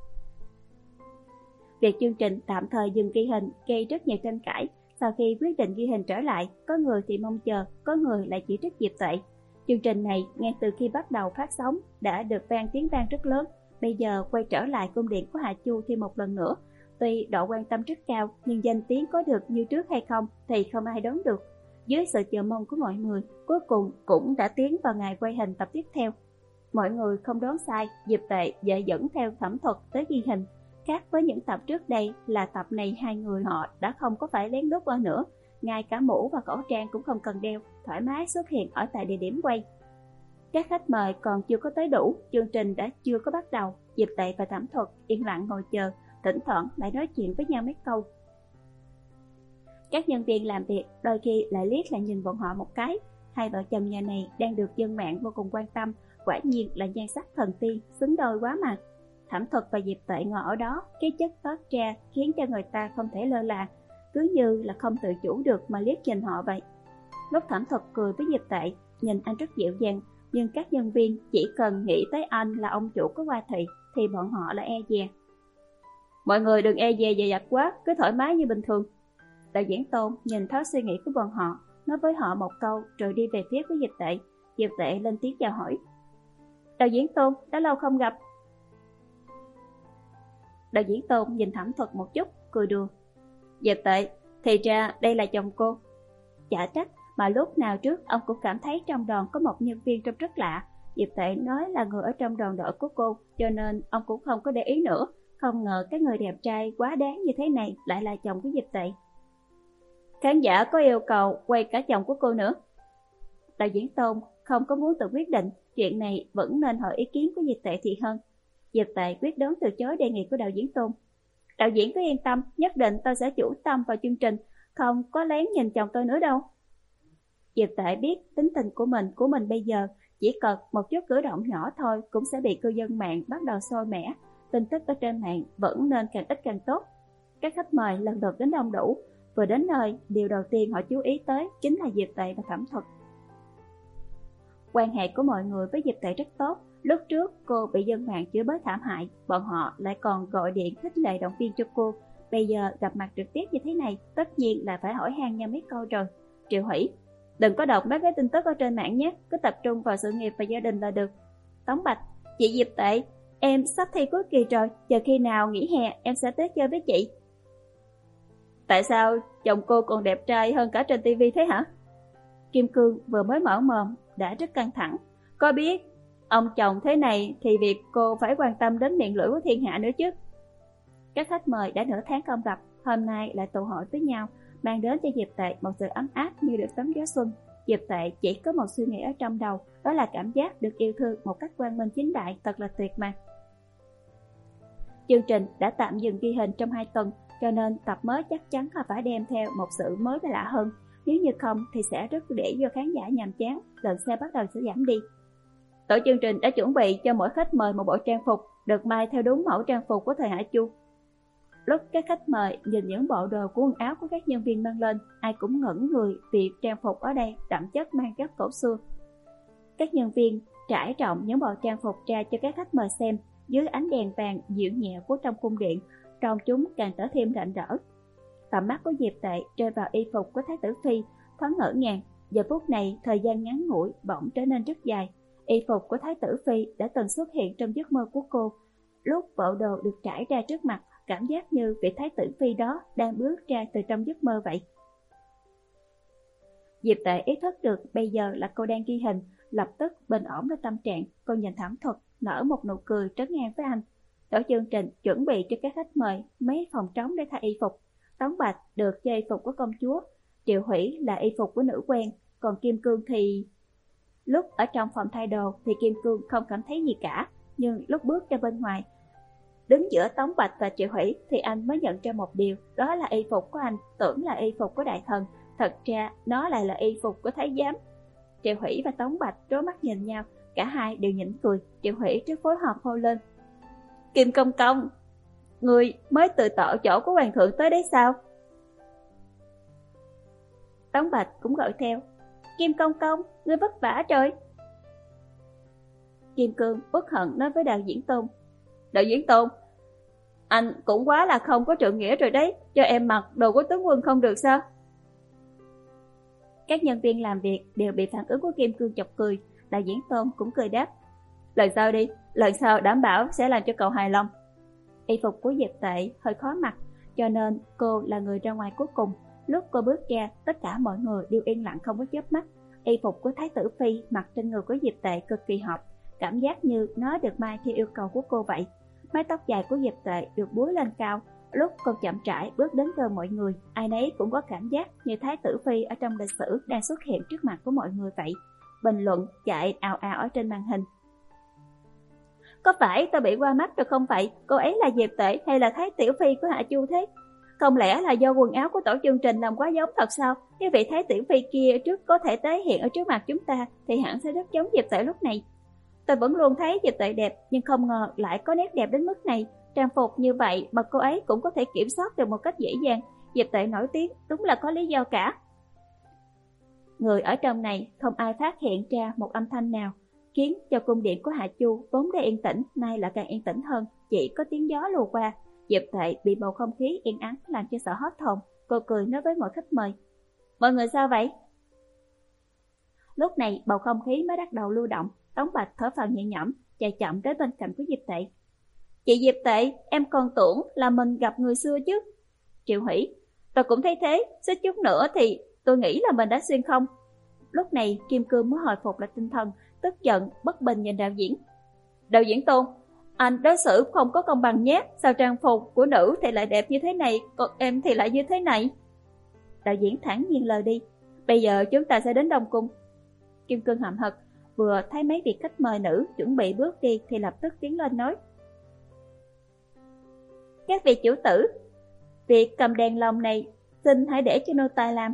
Việc chương trình tạm thời dừng ghi hình gây rất nhiều tranh cãi. Sau khi quyết định ghi hình trở lại, có người thì mong chờ, có người lại chỉ trích Diệp Tệ. Chương trình này ngay từ khi bắt đầu phát sóng đã được vang tiếng vang rất lớn. Bây giờ quay trở lại cung điện của Hạ Chu thêm một lần nữa. Tuy độ quan tâm rất cao, nhưng danh tiếng có được như trước hay không thì không ai đoán được. Dưới sự chờ mong của mọi người, cuối cùng cũng đã tiến vào ngày quay hình tập tiếp theo. Mọi người không đoán sai, Diệp Tệ dễ dẫn theo Thẩm Thuật tới ghi hình. Khác với những tập trước đây là tập này hai người họ đã không có phải lén lút qua nữa, ngay cả mũ và khẩu trang cũng không cần đeo, thoải mái xuất hiện ở tại địa điểm quay. Các khách mời còn chưa có tới đủ, chương trình đã chưa có bắt đầu. Diệp Tệ và Thẩm Thuật yên lặng ngồi chờ, thỉnh thoảng lại nói chuyện với nhau mấy câu. Các nhân viên làm việc đôi khi lại liếc lại nhìn bọn họ một cái. Hai vợ chồng nhà này đang được dân mạng vô cùng quan tâm, quả nhiên là nhan sắc thần tiên, xứng đôi quá mà. Thẩm Thuật và Diệp Tệ ngồi ở đó, cái chất toát ra khiến cho người ta không thể lơ là, cứ như là không tự chủ được mà liếc nhìn họ vậy. Lúc Thẩm Thuật cười với Diệp Tệ, nhìn anh rất dịu dàng, nhưng các nhân viên chỉ cần nghĩ tới anh là ông chủ của Hoa Thị thì bọn họ là e dè. Mọi người đừng e dè dè dặt quá, cứ thoải mái như bình thường. Đạo diễn Tôn nhìn thấu suy nghĩ của bọn họ, nói với họ một câu rồi đi về phía của Diệp Tệ. Diệp Tệ lên tiếng chào hỏi. Đạo diễn Tôn, đã lâu không gặp. Đạo diễn Tôn nhìn Thẩm Thuật một chút, cười đùa. Diệp Tệ, thì ra đây là chồng cô. Chả trách mà lúc nào trước ông cũng cảm thấy trong đoàn có một nhân viên trông rất lạ. Diệp Tệ nói là người ở trong đoàn đội của cô, cho nên ông cũng không có để ý nữa. Không ngờ cái người đẹp trai quá đáng như thế này lại là chồng của Diệp Tệ. Khán giả có yêu cầu quay cả chồng của cô nữa. Đạo diễn Tôn không có muốn tự quyết định, chuyện này vẫn nên hỏi ý kiến của Diệp Tệ thì hơn. Diệp Tệ quyết đoán từ chối đề nghị của đạo diễn Tôn. Đạo diễn cứ yên tâm, nhất định tôi sẽ chủ tâm vào chương trình, không có lén nhìn chồng tôi nữa đâu. Diệp Tệ biết tính tình của mình của mình bây giờ, chỉ cần một chút cử động nhỏ thôi cũng sẽ bị cư dân mạng bắt đầu sôi mẻ. Tin tức ở trên mạng vẫn nên càng ít càng tốt. Các khách mời lần lượt đến đông đủ. Vừa đến nơi, điều đầu tiên họ chú ý tới chính là Diệp Tệ và Thẩm Thuật. Quan hệ của mọi người với Diệp Tệ rất tốt. Lúc trước cô bị dân mạng chửi bới thảm hại, bọn họ lại còn gọi điện khích lệ động viên cho cô. Bây giờ gặp mặt trực tiếp như thế này, tất nhiên là phải hỏi han nhau mấy câu rồi. Triệu Hủy, đừng có đọc mấy cái tin tức ở trên mạng nhé, cứ tập trung vào sự nghiệp và gia đình là được. Tống Bạch, chị Diệp Tệ, em sắp thi cuối kỳ rồi, chờ khi nào nghỉ hè em sẽ tới chơi với chị. Tại sao chồng cô còn đẹp trai hơn cả trên tivi thế hả? Kim Cương vừa mới mở mồm đã rất căng thẳng. Có biết ông chồng thế này thì việc cô phải quan tâm đến miệng lưỡi của thiên hạ nữa chứ. Các khách mời đã nửa tháng không gặp, hôm nay lại tụ hội với nhau, mang đến cho Diệp Tệ một sự ấm áp như được tắm gió xuân. Diệp Tệ chỉ có một suy nghĩ ở trong đầu, đó là cảm giác được yêu thương một cách quang minh chính đại, thật là tuyệt mà. Chương trình đã tạm dừng ghi hình trong hai tuần, cho nên tập mới chắc chắn là phải đem theo một sự mới và lạ hơn. Nếu như không thì sẽ rất để cho khán giả nhàm chán, lần xe bắt đầu sẽ giảm đi. Tổ chương trình đã chuẩn bị cho mỗi khách mời một bộ trang phục, được may theo đúng mẫu trang phục của thời Hạ Chu. Lúc các khách mời nhìn những bộ đồ của quần áo của các nhân viên mang lên, ai cũng ngẩn người vì trang phục ở đây đậm chất mang chất cổ xưa. Các nhân viên trải rộng những bộ trang phục ra cho các khách mời xem, dưới ánh đèn vàng dịu nhẹ của trong cung điện, trông chúng càng trở thêm rạng rỡ. Tầm mắt của Diệp Tệ rơi vào y phục của Thái tử Phi, thoáng ngỡ ngàng. Giờ phút này thời gian ngắn ngủi bỗng trở nên rất dài. Y phục của Thái tử Phi đã từng xuất hiện trong giấc mơ của cô. Lúc bộ đồ được trải ra trước mặt, cảm giác như vị Thái tử Phi đó đang bước ra từ trong giấc mơ vậy. Diệp Tệ ý thức được bây giờ là cô đang ghi hình, lập tức bình ổn với tâm trạng. Cô nhìn Thẩm Thuật, nở một nụ cười trấn an với anh. Tổ chương trình chuẩn bị cho các khách mời mấy phòng trống để thay y phục. Tống Bạch được cho y phục của công chúa, Triệu Hủy là y phục của nữ quan, còn Kim Cương thì... Lúc ở trong phòng thay đồ thì Kim Cương không cảm thấy gì cả, nhưng lúc bước ra bên ngoài, đứng giữa Tống Bạch và Triệu Hủy thì anh mới nhận ra một điều, đó là y phục của anh tưởng là y phục của đại thần, thật ra nó lại là y phục của thái giám. Triệu Hủy và Tống Bạch đối mắt nhìn nhau, cả hai đều nhịn cười. Triệu Hủy rất phối hợp hô lên: Kim Công Công, người mới từ tọa chỗ của hoàng thượng tới đấy sao? Tống Bạch cũng gọi theo: Kim Công Công, ngươi vất vả rồi. Kim Cương uất hận nói với đạo diễn Tôn: Đạo diễn Tôn, anh cũng quá là không có trượng nghĩa rồi đấy, cho em mặc đồ của tướng quân không được sao? Các nhân viên làm việc đều bị phản ứng của Kim Cương chọc cười. Đạo diễn Tôn cũng cười đáp: Lần sau đi, lần sau đảm bảo sẽ làm cho cậu hài lòng. Y phục của Diệp Tệ hơi khó mặc, cho nên cô là người ra ngoài cuối cùng. Lúc cô bước ra, tất cả mọi người đều yên lặng không có chớp mắt. Y phục của Thái tử Phi mặc trên người của Diệp Tệ cực kỳ hợp, cảm giác như nó được may theo yêu cầu của cô vậy. Mái tóc dài của Diệp Tệ được búi lên cao. Lúc cô chậm rãi bước đến gần mọi người, ai nấy cũng có cảm giác như Thái tử Phi ở trong lịch sử đang xuất hiện trước mặt của mọi người vậy. Bình luận chạy ào ào ở trên màn hình. Có phải tôi bị qua mắt rồi không vậy? Cô ấy là Diệp Tệ hay là Thái tiểu Phi của Hạ Chu thế? Không lẽ là do quần áo của tổ chương trình làm quá giống thật sao? Nếu vị Thái tiểu Phi kia trước có thể tái hiện ở trước mặt chúng ta thì hẳn sẽ rất giống Diệp Tệ lúc này. Tôi vẫn luôn thấy Diệp Tệ đẹp, nhưng không ngờ lại có nét đẹp đến mức này. Trang phục như vậy mà cô ấy cũng có thể kiểm soát được một cách dễ dàng. Diệp Tệ nổi tiếng đúng là có lý do cả. Người ở trong này không ai phát hiện ra một âm thanh nào, khiến cho cung điện của Hạ Chu vốn đã yên tĩnh nay lại càng yên tĩnh hơn, chỉ có tiếng gió lùa qua. Diệp Tệ bị bầu không khí yên ắng làm cho sợ hết hồn. Cô cười nói với mọi khách mời: Mọi người sao vậy? Lúc này bầu không khí mới bắt đầu lưu động. Tống Bạch thở phào nhẹ nhõm, chạy chậm đến bên cạnh của Diệp Tệ. Chị Diệp Tệ, em còn tưởng là mình gặp người xưa chứ. Triệu Hủy: Tôi cũng thấy thế, xích chút nữa thì tôi nghĩ là mình đã xuyên không. Lúc này Kim Cương mới hồi phục lại tinh thần, tức giận bất bình nhìn đạo diễn. Đạo diễn Tôn, anh đối xử không có công bằng nhé. Sao trang phục của nữ thì lại đẹp như thế này, còn em thì lại như thế này? Đạo diễn thản nhiên lời đi. Bây giờ chúng ta sẽ đến Đông Cung. Kim Cương hậm hực, vừa thấy mấy vị khách mời nữ chuẩn bị bước đi thì lập tức tiến lên nói: Các vị chủ tử, việc cầm đèn lồng này xin hãy để cho nô tài làm.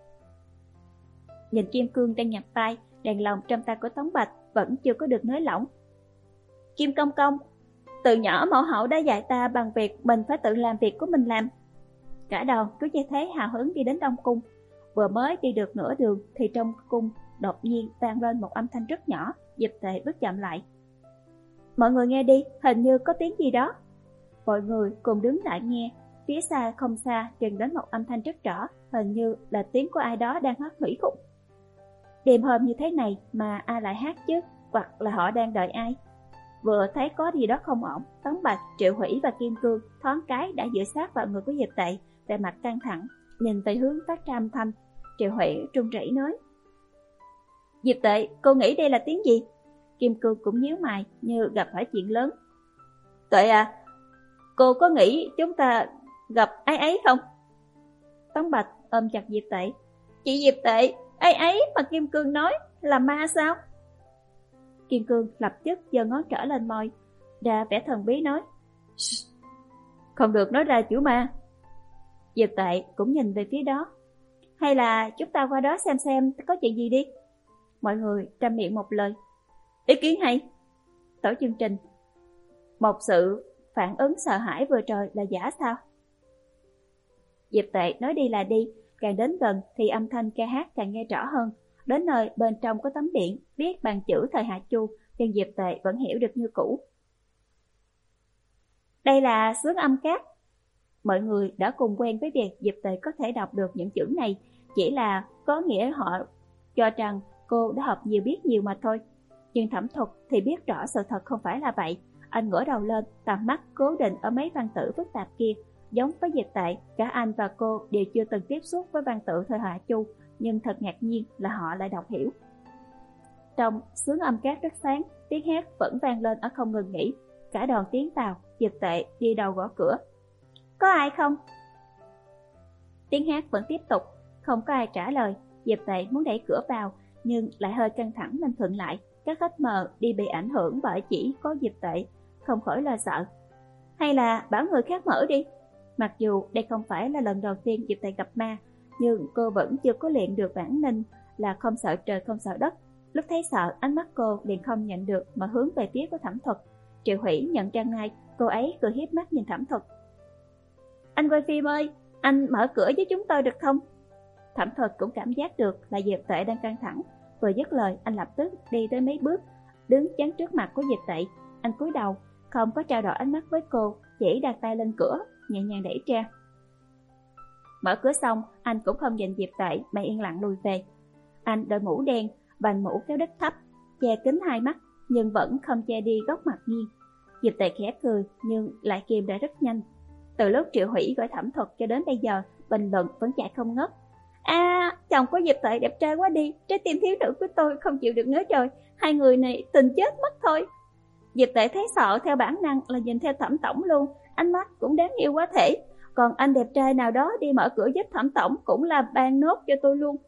Nhìn kim cương đang nhặt tay, đèn lồng trong tay của Tống Bạch vẫn chưa có được nới lỏng. Kim công công, từ nhỏ mẫu hậu đã dạy ta bằng việc mình phải tự làm việc của mình làm. Cả đoàn cứ như thế hào hứng đi đến Đông Cung. Vừa mới đi được nửa đường thì trong cung đột nhiên vang lên một âm thanh rất nhỏ. Diệp Tệ bước chậm lại. Mọi người nghe đi, hình như có tiếng gì đó. Mọi người cùng đứng lại nghe. Phía xa không xa truyền đến một âm thanh rất rõ, hình như là tiếng của ai đó đang hát hủy khúc. Đêm hôm như thế này mà ai lại hát chứ, hoặc là họ đang đợi ai? Vừa thấy có gì đó không ổn, Tống Bạch, Triệu Hủy và Kim Cương thoáng cái đã dựa sát vào người của Diệp Tệ, vẻ mặt căng thẳng, nhìn về hướng phát ra âm thanh. Triệu Hủy run rẩy nói: Diệp Tệ, cô nghĩ đây là tiếng gì? Kim Cương cũng nhíu mày như gặp phải chuyện lớn. Tệ à, cô có nghĩ chúng ta gặp ai ấy không? Tống Bạch ôm chặt Diệp Tệ. Chị Diệp Tệ, ai ấy mà Kim Cương nói là ma sao? Kim Cương lập tức giơ ngón trỏ lên môi, ra vẻ thần bí nói: Không được nói ra chữ ma. Diệp Tệ cũng nhìn về phía đó. Hay là chúng ta qua đó xem xem có chuyện gì đi. Mọi người trăm miệng một lời. Ý kiến hay. Tổ chương trình: Một sự phản ứng sợ hãi vừa rồi là giả sao? Diệp Tệ nói đi là đi, càng đến gần thì âm thanh ca hát càng nghe rõ hơn. Đến nơi bên trong có tấm biển viết bằng chữ thời Hạ Chu, nhưng Diệp Tệ vẫn hiểu được như cũ. Đây là xướng âm cát. Mọi người đã cùng quen với việc Diệp Tệ có thể đọc được những chữ này, chỉ là có nghĩa họ cho rằng cô đã học nhiều biết nhiều mà thôi. Nhưng Thẩm Thuật thì biết rõ sự thật không phải là vậy. Anh ngửa đầu lên, tầm mắt cố định ở mấy văn tự phức tạp kia. Giống với Diệp Tệ, cả anh và cô đều chưa từng tiếp xúc với văn tự thời Hạ Chu, nhưng thật ngạc nhiên là họ lại đọc hiểu. Trong xướng âm cát rất sáng, tiếng hát vẫn vang lên ở không ngừng nghỉ. Cả đoàn tiến vào, Diệp Tệ đi đầu gõ cửa. Có ai không? Tiếng hát vẫn tiếp tục, không có ai trả lời. Diệp Tệ muốn đẩy cửa vào, nhưng lại hơi căng thẳng nên thuận lại. Các khách mời đi bị ảnh hưởng bởi chỉ có Diệp Tệ, không khỏi lo sợ. Hay là bảo người khác mở đi? Mặc dù đây không phải là lần đầu tiên Diệp Tệ gặp ma, nhưng cô vẫn chưa có luyện được bản lĩnh là không sợ trời không sợ đất. Lúc thấy sợ, ánh mắt cô liền không nhận được mà hướng về phía của Thẩm Thuật. Triệu Hủy nhận ra ngay, cô ấy cười hiếp mắt nhìn Thẩm Thuật. Anh quay phim ơi, anh mở cửa với chúng tôi được không? Thẩm Thuật cũng cảm giác được là Diệp Tệ đang căng thẳng. Vừa dứt lời, anh lập tức đi tới mấy bước, đứng chắn trước mặt của Diệp Tệ. Anh cúi đầu, không có trao đổi ánh mắt với cô, chỉ đặt tay lên cửa, nhẹ nhàng đẩy ra. Mở cửa xong, anh cũng không nhìn Diệp Tệ mà yên lặng lùi về. Anh đội mũ đen, vành mũ kéo đất thấp, che kín hai mắt, nhưng vẫn không che đi góc mặt nghiêng. Diệp Tệ khẽ cười, nhưng lại kìm đã rất nhanh. Từ lúc Triệu Hủy gọi Thẩm Thuật cho đến bây giờ, bình luận vẫn chạy không ngớt. À, chồng của Diệp Tệ đẹp trai quá đi, trái tim thiếu nữ của tôi không chịu được nữa rồi, hai người này tình chết mất thôi. Diệp Tệ thấy sợ theo bản năng là nhìn theo Thẩm Tổng luôn, ánh mắt cũng đáng yêu quá thể. Còn anh đẹp trai nào đó đi mở cửa giúp Thẩm Tổng cũng là ban nốt cho tôi luôn.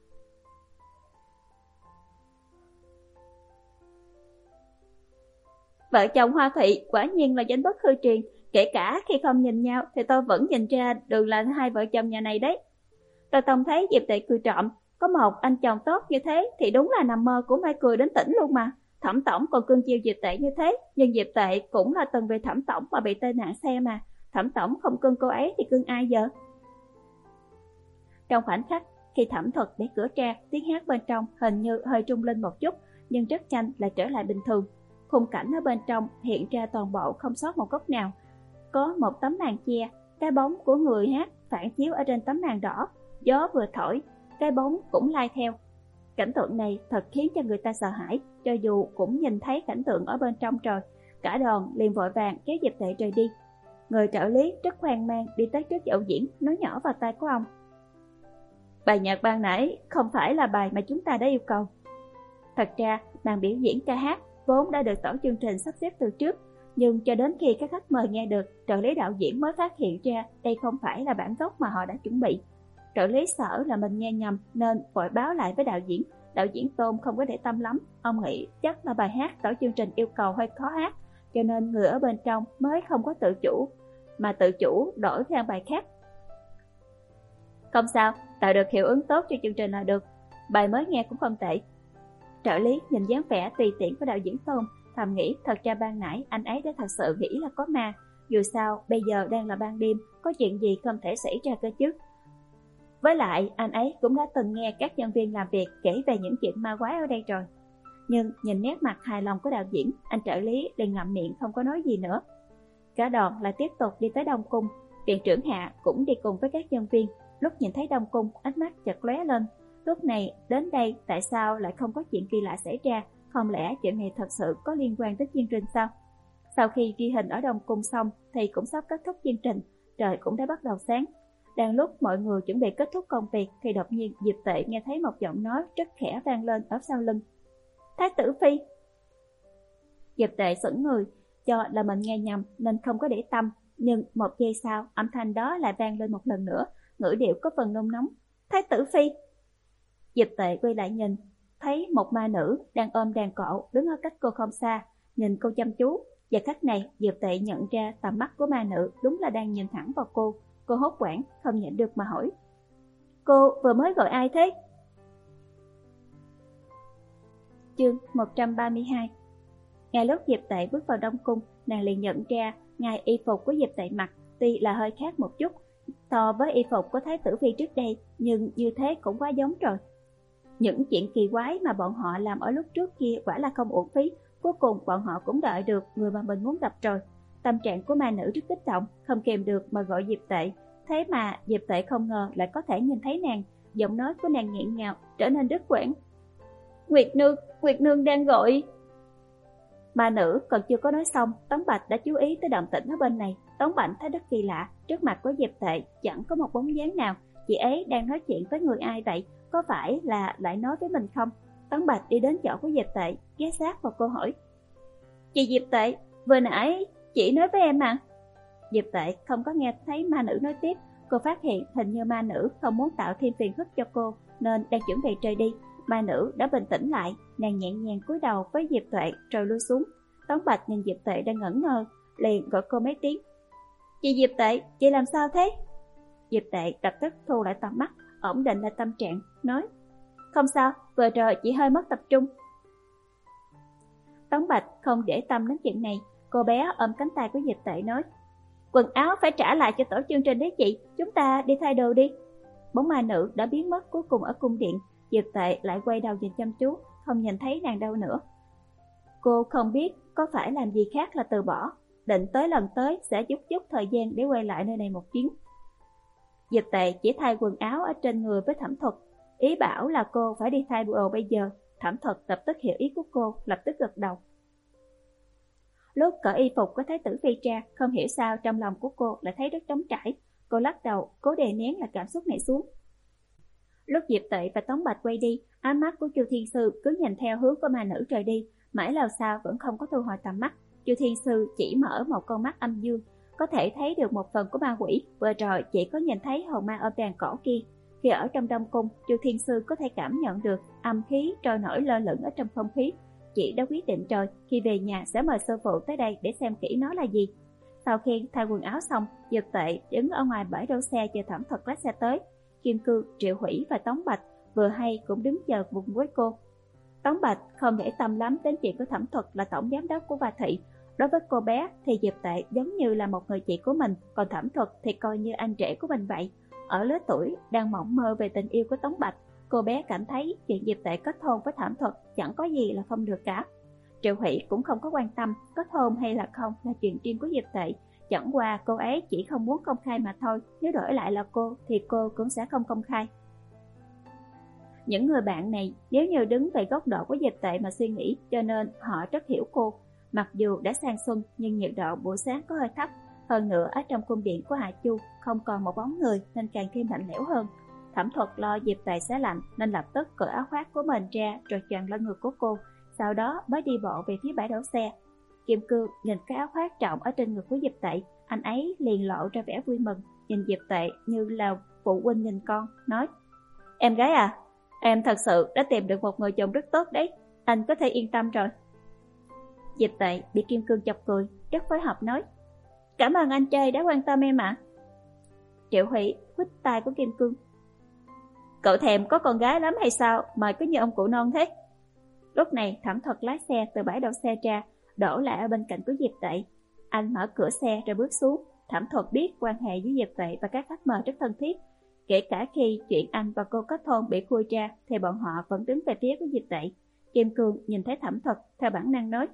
Vợ chồng Hoa Thị quả nhiên là danh bất hư truyền, kể cả khi không nhìn nhau thì tôi vẫn nhìn ra được là hai vợ chồng nhà này đấy. Tôi Tông thấy Diệp Tệ cười trộm, có một anh chồng tốt như thế thì đúng là nằm mơ cũng phải cười đến tỉnh luôn mà. Thẩm Tổng còn cưng chiều Diệp Tệ như thế, nhưng Diệp Tệ cũng là từng vì Thẩm Tổng mà bị tai nạn xe mà. Thẩm Tổng không cưng cô ấy thì cưng ai giờ? Trong khoảnh khắc khi Thẩm Thuật để cửa ra, tiếng hát bên trong hình như hơi trung lên một chút, nhưng rất nhanh lại trở lại bình thường. Khung cảnh ở bên trong hiện ra toàn bộ không sót một góc nào. Có một tấm màn che, cái bóng của người hát phản chiếu ở trên tấm màn đỏ. Gió vừa thổi, cái bóng cũng lai theo. Cảnh tượng này thật khiến cho người ta sợ hãi, cho dù cũng nhìn thấy cảnh tượng ở bên trong rồi. Cả đoàn liền vội vàng kéo Diệp Tệ rời đi. Người trợ lý rất hoang mang đi tới trước dậu diễn, nói nhỏ vào tai của ông. Bài nhạc ban nãy không phải là bài mà chúng ta đã yêu cầu. Thật ra, màn biểu diễn ca hát vốn đã được tổ chương trình sắp xếp từ trước, nhưng cho đến khi các khách mời nghe được, trợ lý đạo diễn mới phát hiện ra đây không phải là bản gốc mà họ đã chuẩn bị. Trợ lý sợ là mình nghe nhầm nên vội báo lại với đạo diễn. Đạo diễn Tôn không có để tâm lắm, ông nghĩ chắc là bài hát tổ chương trình yêu cầu hơi khó hát, cho nên người ở bên trong mới không có tự chủ mà tự chủ đổi sang bài khác. Không sao, tạo được hiệu ứng tốt cho chương trình là được. Bài mới nghe cũng không tệ. Trợ lý nhìn dáng vẻ tùy tiện của đạo diễn Tôn, thầm nghĩ thật ra ban nãy anh ấy đã thật sự nghĩ là có ma. Dù sao, bây giờ đang là ban đêm, có chuyện gì không thể xảy ra cơ chứ. Với lại, anh ấy cũng đã từng nghe các nhân viên làm việc kể về những chuyện ma quái ở đây rồi. Nhưng nhìn nét mặt hài lòng của đạo diễn, anh trợ lý liền ngậm miệng không có nói gì nữa. Cả đoàn lại tiếp tục đi tới Đông Cung. Viện trưởng Hạ cũng đi cùng với các nhân viên. Lúc nhìn thấy Đông Cung, ánh mắt chợt lóe lên. Lúc này đến đây tại sao lại không có chuyện kỳ lạ xảy ra? Không lẽ chuyện này thật sự có liên quan tới chương trình sao? Sau khi ghi hình ở Đông Cung xong thì cũng sắp kết thúc chương trình, trời cũng đã bắt đầu sáng. Đang lúc mọi người chuẩn bị kết thúc công việc thì đột nhiên Diệp Tệ nghe thấy một giọng nói rất khẽ vang lên ở sau lưng. Thái tử phi. Diệp Tệ sững người, cho là mình nghe nhầm nên không có để tâm, nhưng một giây sau âm thanh đó lại vang lên một lần nữa, ngữ điệu có phần nôn nóng. Thái tử phi. Diệp Tệ quay lại nhìn, thấy một ma nữ đang ôm đàn cộ đứng ở cách cô không xa, nhìn cô chăm chú. Giờ khắc này Diệp Tệ nhận ra tầm mắt của ma nữ đúng là đang nhìn thẳng vào cô. Cô hốt hoảng không nhịn được mà hỏi, cô vừa mới gọi ai thế? Chương một trăm ba mươi hai. Ngay lúc Diệp Tệ bước vào Đông Cung, nàng liền nhận ra ngài y phục của Diệp Tệ mặc tuy là hơi khác một chút so với y phục của Thái tử phi trước đây, nhưng như thế cũng quá giống rồi. Những chuyện kỳ quái mà bọn họ làm ở lúc trước kia quả là không uổng phí. Cuối cùng bọn họ cũng đợi được người mà mình muốn gặp rồi. Tâm trạng của ma nữ rất kích động, không kèm được mà gọi Diệp Tệ. Thế mà Diệp Tệ không ngờ lại có thể nhìn thấy nàng. Giọng nói của nàng nghẹn ngào, trở nên đứt quãng. Nguyệt nương, Nguyệt nương đang gọi. Ma nữ còn chưa có nói xong, Tống Bạch đã chú ý tới động tĩnh ở bên này. Tống Bạch thấy rất kỳ lạ, trước mặt của Diệp Tệ chẳng có một bóng dáng nào. Chị ấy đang nói chuyện với người ai vậy? Có phải là lại nói với mình không? Tống Bạch đi đến chỗ của Diệp Tệ, ghé sát vào cô hỏi. Chị Diệp Tệ, vừa nãy chị nói với em mà. Diệp Tệ không có nghe thấy ma nữ nói tiếp. Cô phát hiện hình như ma nữ không muốn tạo thêm phiền phức cho cô nên đang chuẩn bị rời đi. Ma nữ đã bình tĩnh lại, nàng nhẹ nhàng cúi đầu với Diệp Tệ rồi lui xuống. Tống Bạch nhìn Diệp Tệ đang ngẩn ngơ, liền gọi cô mấy tiếng. Chị Diệp Tệ, chị làm sao thế? Diệp Tệ lập tức thu lại tầm mắt, ổn định lại tâm trạng, nói. Không sao, vừa rồi chị hơi mất tập trung. Tống Bạch không để tâm đến chuyện này, cô bé ôm cánh tay của Diệp Tệ nói. Quần áo phải trả lại cho tổ chương trình đấy chị, chúng ta đi thay đồ đi. Bóng ma nữ đã biến mất cuối cùng ở cung điện. Diệp Tệ lại quay đầu nhìn chăm chú, không nhìn thấy nàng đâu nữa. Cô không biết có phải làm gì khác là từ bỏ, định tới lần tới sẽ chút chút thời gian để quay lại nơi này một chuyến. Diệp Tệ chỉ thay quần áo ở trên người với Thẩm Thuật, ý bảo là cô phải đi thay đồ bây giờ. Thẩm Thuật lập tức hiểu ý của cô, lập tức gật đầu. Lúc cởi y phục của Thái tử phi ra, không hiểu sao trong lòng của cô lại thấy rất trống trải. Cô lắc đầu, cố đè nén là cảm xúc này xuống. Lúc Diệp Tệ và Tống Bạch quay đi, ánh mắt của Chu Thiên Sư cứ nhìn theo hướng của ma nữ rời đi, mãi lâu sau vẫn không có thu hồi tầm mắt. Chu Thiên Sư chỉ mở một con mắt âm dương, có thể thấy được một phần của ma quỷ. Vừa rồi chỉ có nhìn thấy hồn ma ôm đàn cổ kia. Khi ở trong Đông Cung, Chu Thiên Sư có thể cảm nhận được âm khí trôi nổi lơ lửng ở trong không khí. Chị đã quyết định rồi, khi về nhà sẽ mời sư phụ tới đây để xem kỹ nó là gì. Sau khi thay quần áo xong, Diệp Tệ đứng ở ngoài bãi đỗ xe chờ Thẩm Thuật lái xe tới. Kim Cương, Triệu Hủy và Tống Bạch vừa hay cũng đứng chờ cùng với cô. Tống Bạch không để tâm lắm đến chuyện của Thẩm Thuật là tổng giám đốc của Hoa Thị. Đối với cô bé thì Diệp Tệ giống như là một người chị của mình, còn Thẩm Thuật thì coi như anh rể của mình vậy. Ở lứa tuổi đang mộng mơ về tình yêu của Tống Bạch, cô bé cảm thấy chuyện Diệp Tệ kết hôn với Thẩm Thuật chẳng có gì là không được cả. Triệu Hủy cũng không có quan tâm kết hôn hay là không là chuyện riêng của Diệp Tệ, chẳng qua cô ấy chỉ không muốn công khai mà thôi. Nếu đổi lại là cô thì cô cũng sẽ không công khai. Những người bạn này nếu như đứng về góc độ của Diệp Tệ mà suy nghĩ, cho nên họ rất hiểu cô. Mặc dù đã sang xuân nhưng nhiệt độ buổi sáng có hơi thấp, hơn nữa ở trong cung điện của Hạ Chu không còn một bóng người nên càng thêm lạnh lẽo hơn. Thẩm Thuật lo Diệp Tệ sẽ lạnh nên lập tức cởi áo khoác của mình ra rồi choàng lên người của cô, sau đó mới đi bộ về phía bãi đỗ xe. Kim Cương nhìn cái áo khoác trọng ở trên ngực của Diệp Tệ, anh ấy liền lộ ra vẻ vui mừng, nhìn Diệp Tệ như là phụ huynh nhìn con, nói: Em gái à, em thật sự đã tìm được một người chồng rất tốt đấy, anh có thể yên tâm rồi. Diệp Tệ bị Kim Cương chọc cười, rất phối hợp nói: Cảm ơn anh trai đã quan tâm em ạ. Triệu Hủy huýt tay của Kim Cương. Cậu thèm có con gái lắm hay sao mà cứ như ông cụ non thế? Lúc này Thẩm Thuật lái xe từ bãi đậu xe ra, đổ lại ở bên cạnh của Diệp Tệ. Anh mở cửa xe rồi bước xuống. Thẩm Thuật biết quan hệ với Diệp Tệ và các khách mời rất thân thiết. Kể cả khi chuyện anh và cô kết hôn bị khui ra thì bọn họ vẫn đứng về phía của Diệp Tệ. Kim Cương nhìn thấy Thẩm Thuật theo bản năng nói: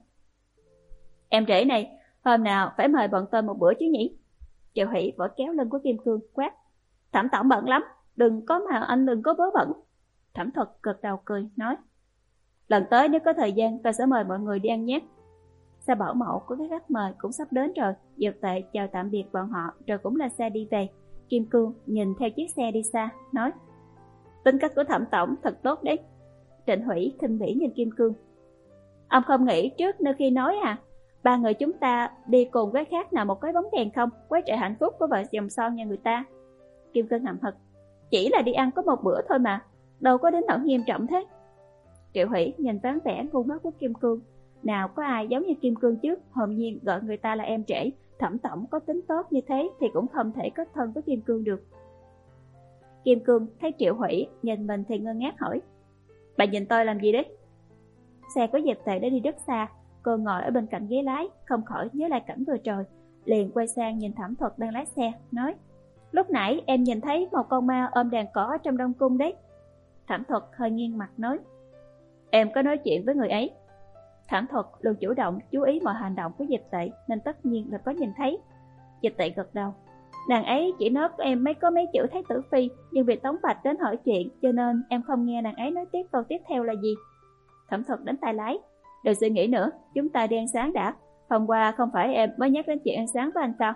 Em rể này, hôm nào phải mời bọn tôi một bữa chứ nhỉ? Triệu Hỷ vỗ kéo lưng của Kim Cương quát: Thẩm tổng bận lắm, đừng có mà anh đừng có vớ vẩn. Thẩm Thuật gật đầu cười nói: Lần tới nếu có thời gian tôi sẽ mời mọi người đi ăn nhé. Xe bảo mẫu của các khách mời cũng sắp đến rồi. Diệp Tệ chào tạm biệt bọn họ rồi cũng lên xe đi về. Kim Cương nhìn theo chiếc xe đi xa nói: Tính cách của Thẩm tổng thật tốt đấy. Trịnh Hủy khinh bỉ nhìn Kim Cương: Ông không nghĩ trước nơi khi nói à, ba người chúng ta đi cùng với khác nào một cái bóng đèn không, quấy rầy hạnh phúc của vợ chồng son nhà người ta. Kim Cương hậm hực: Chỉ là đi ăn có một bữa thôi mà, đâu có đến nỗi nghiêm trọng thế. Triệu Hủy nhìn dáng vẻ ngu ngốc của Kim Cương, nào có ai giống như Kim Cương chứ, hồn nhiên gọi người ta là em rể. Thẩm tổng có tính tốt như thế thì cũng không thể kết thân với Kim Cương được. Kim Cương thấy Triệu Hủy nhìn mình thì ngơ ngác hỏi: Bà nhìn tôi làm gì đấy? Xe của Diệp Tệ đã đi rất xa. Cô ngồi ở bên cạnh ghế lái, không khỏi nhớ lại cảnh vừa rồi, liền quay sang nhìn Thẩm Thuật đang lái xe, nói: Lúc nãy em nhìn thấy một con ma ôm đàn cỏ ở trong Đông Cung đấy. Thẩm Thuật hơi nghiêng mặt nói: Em có nói chuyện với người ấy? Thẩm Thuật luôn chủ động chú ý mọi hành động của Diệp Tệ nên tất nhiên là có nhìn thấy. Diệp Tệ gật đầu: Nàng ấy chỉ nói của em mấy có mấy chữ Thái tử phi, nhưng vì Tống Bạch đến hỏi chuyện cho nên em không nghe nàng ấy nói tiếp câu tiếp theo là gì. Thẩm Thuật đánh tay lái: Đừng suy nghĩ nữa, chúng ta đi ăn sáng đã. Hôm qua không phải em mới nhắc đến chuyện ăn sáng với anh sao?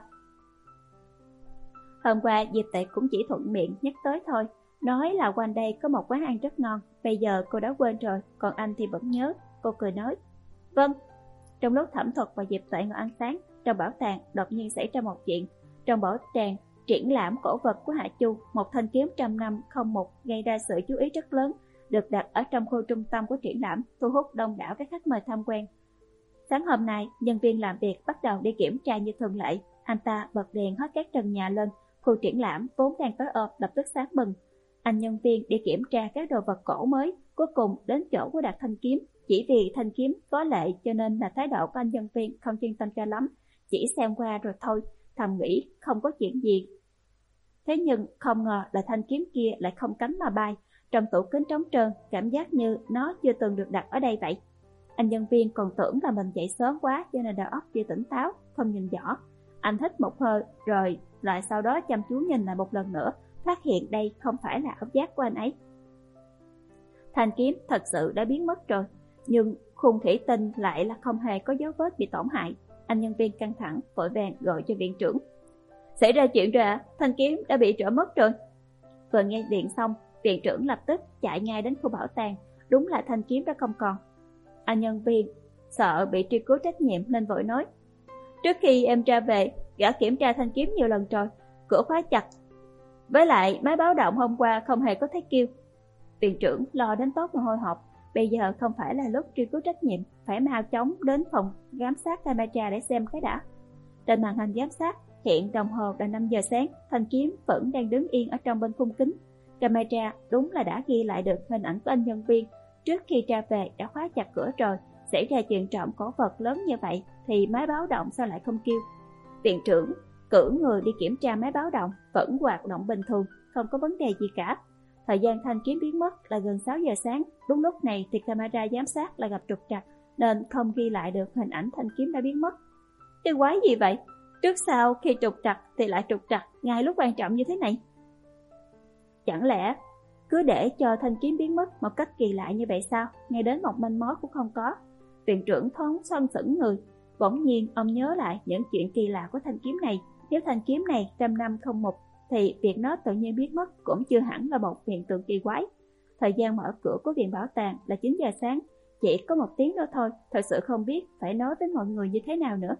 Hôm qua Diệp Tệ cũng chỉ thuận miệng nhắc tới thôi, nói là quanh đây có một quán ăn rất ngon. Bây giờ cô đã quên rồi, còn anh thì vẫn nhớ. Cô cười nói: Vâng. Trong lúc Thẩm Thuật và Diệp Tệ ngồi ăn sáng, trong bảo tàng đột nhiên xảy ra một chuyện. Trong bảo tàng triển lãm cổ vật của Hạ Chu, một thanh kiếm trăm năm không một gây ra sự chú ý rất lớn, được đặt ở trong khu trung tâm của triển lãm, thu hút đông đảo các khách mời tham quan. Sáng hôm nay, nhân viên làm việc bắt đầu đi kiểm tra như thường lệ. Anh ta bật đèn hết các trần nhà lên, khu triển lãm vốn đang tối om lập tức sáng bừng. Anh nhân viên đi kiểm tra các đồ vật cổ mới, cuối cùng đến chỗ của đặt thanh kiếm. Chỉ vì thanh kiếm có lệ cho nên là thái độ của anh nhân viên không chuyên tâm cho lắm, chỉ xem qua rồi thôi, thầm nghĩ không có chuyện gì. Thế nhưng không ngờ là thanh kiếm kia lại không cánh mà bay, trong tủ kính trống trơn, cảm giác như nó chưa từng được đặt ở đây vậy. Anh nhân viên còn tưởng là mình dậy sớm quá cho nên đầu óc chưa tỉnh táo, không nhìn rõ. Anh hít một hơi rồi lại sau đó chăm chú nhìn lại một lần nữa, phát hiện đây không phải là ảo giác của anh ấy. Thanh kiếm thật sự đã biến mất rồi, nhưng khung thủy tinh lại là không hề có dấu vết bị tổn hại. Anh nhân viên căng thẳng vội vàng gọi cho viện trưởng: Xảy ra chuyện rồi ạ, thanh kiếm đã bị trộm mất rồi. Vừa nghe điện xong, viện trưởng lập tức chạy ngay đến khu bảo tàng. Đúng là thanh kiếm đã không còn. Anh nhân viên sợ bị truy cứu trách nhiệm nên vội nói: Trước khi em ra về, gã kiểm tra thanh kiếm nhiều lần rồi, cửa khóa chặt. Với lại máy báo động hôm qua không hề có thấy kêu. Viện trưởng lo đến tốt mồ hôi hột. Bây giờ không phải là lúc truy cứu trách nhiệm, phải mau chóng đến phòng giám sát camera để xem cái đã. Trên màn hình giám sát hiện đồng hồ là năm giờ sáng, thanh kiếm vẫn đang đứng yên ở trong bên khung kính. Camera đúng là đã ghi lại được hình ảnh của anh nhân viên trước khi ra về đã khóa chặt cửa rồi. Xảy ra chuyện trộm cổ vật lớn như vậy thì máy báo động sao lại không kêu? Viện trưởng cử người đi kiểm tra máy báo động, vẫn hoạt động bình thường, không có vấn đề gì cả. Thời gian thanh kiếm biến mất là gần sáu giờ sáng. Đúng lúc này thì camera giám sát lại gặp trục trặc nên không ghi lại được hình ảnh thanh kiếm đã biến mất. Cái quái gì vậy? Trước sau khi trục trặc thì lại trục trặc ngay lúc quan trọng như thế này. Chẳng lẽ cứ để cho thanh kiếm biến mất một cách kỳ lạ như vậy sao? Ngay đến một manh mối cũng không có. Viện trưởng thoáng xoăn sững người. Bỗng nhiên ông nhớ lại những chuyện kỳ lạ của thanh kiếm này. Nếu thanh kiếm này trăm năm không một thì việc nó tự nhiên biến mất cũng chưa hẳn là một hiện tượng kỳ quái. Thời gian mở cửa của viện bảo tàng là chín giờ sáng, chỉ có một tiếng nữa thôi, thật sự không biết phải nói với mọi người như thế nào nữa.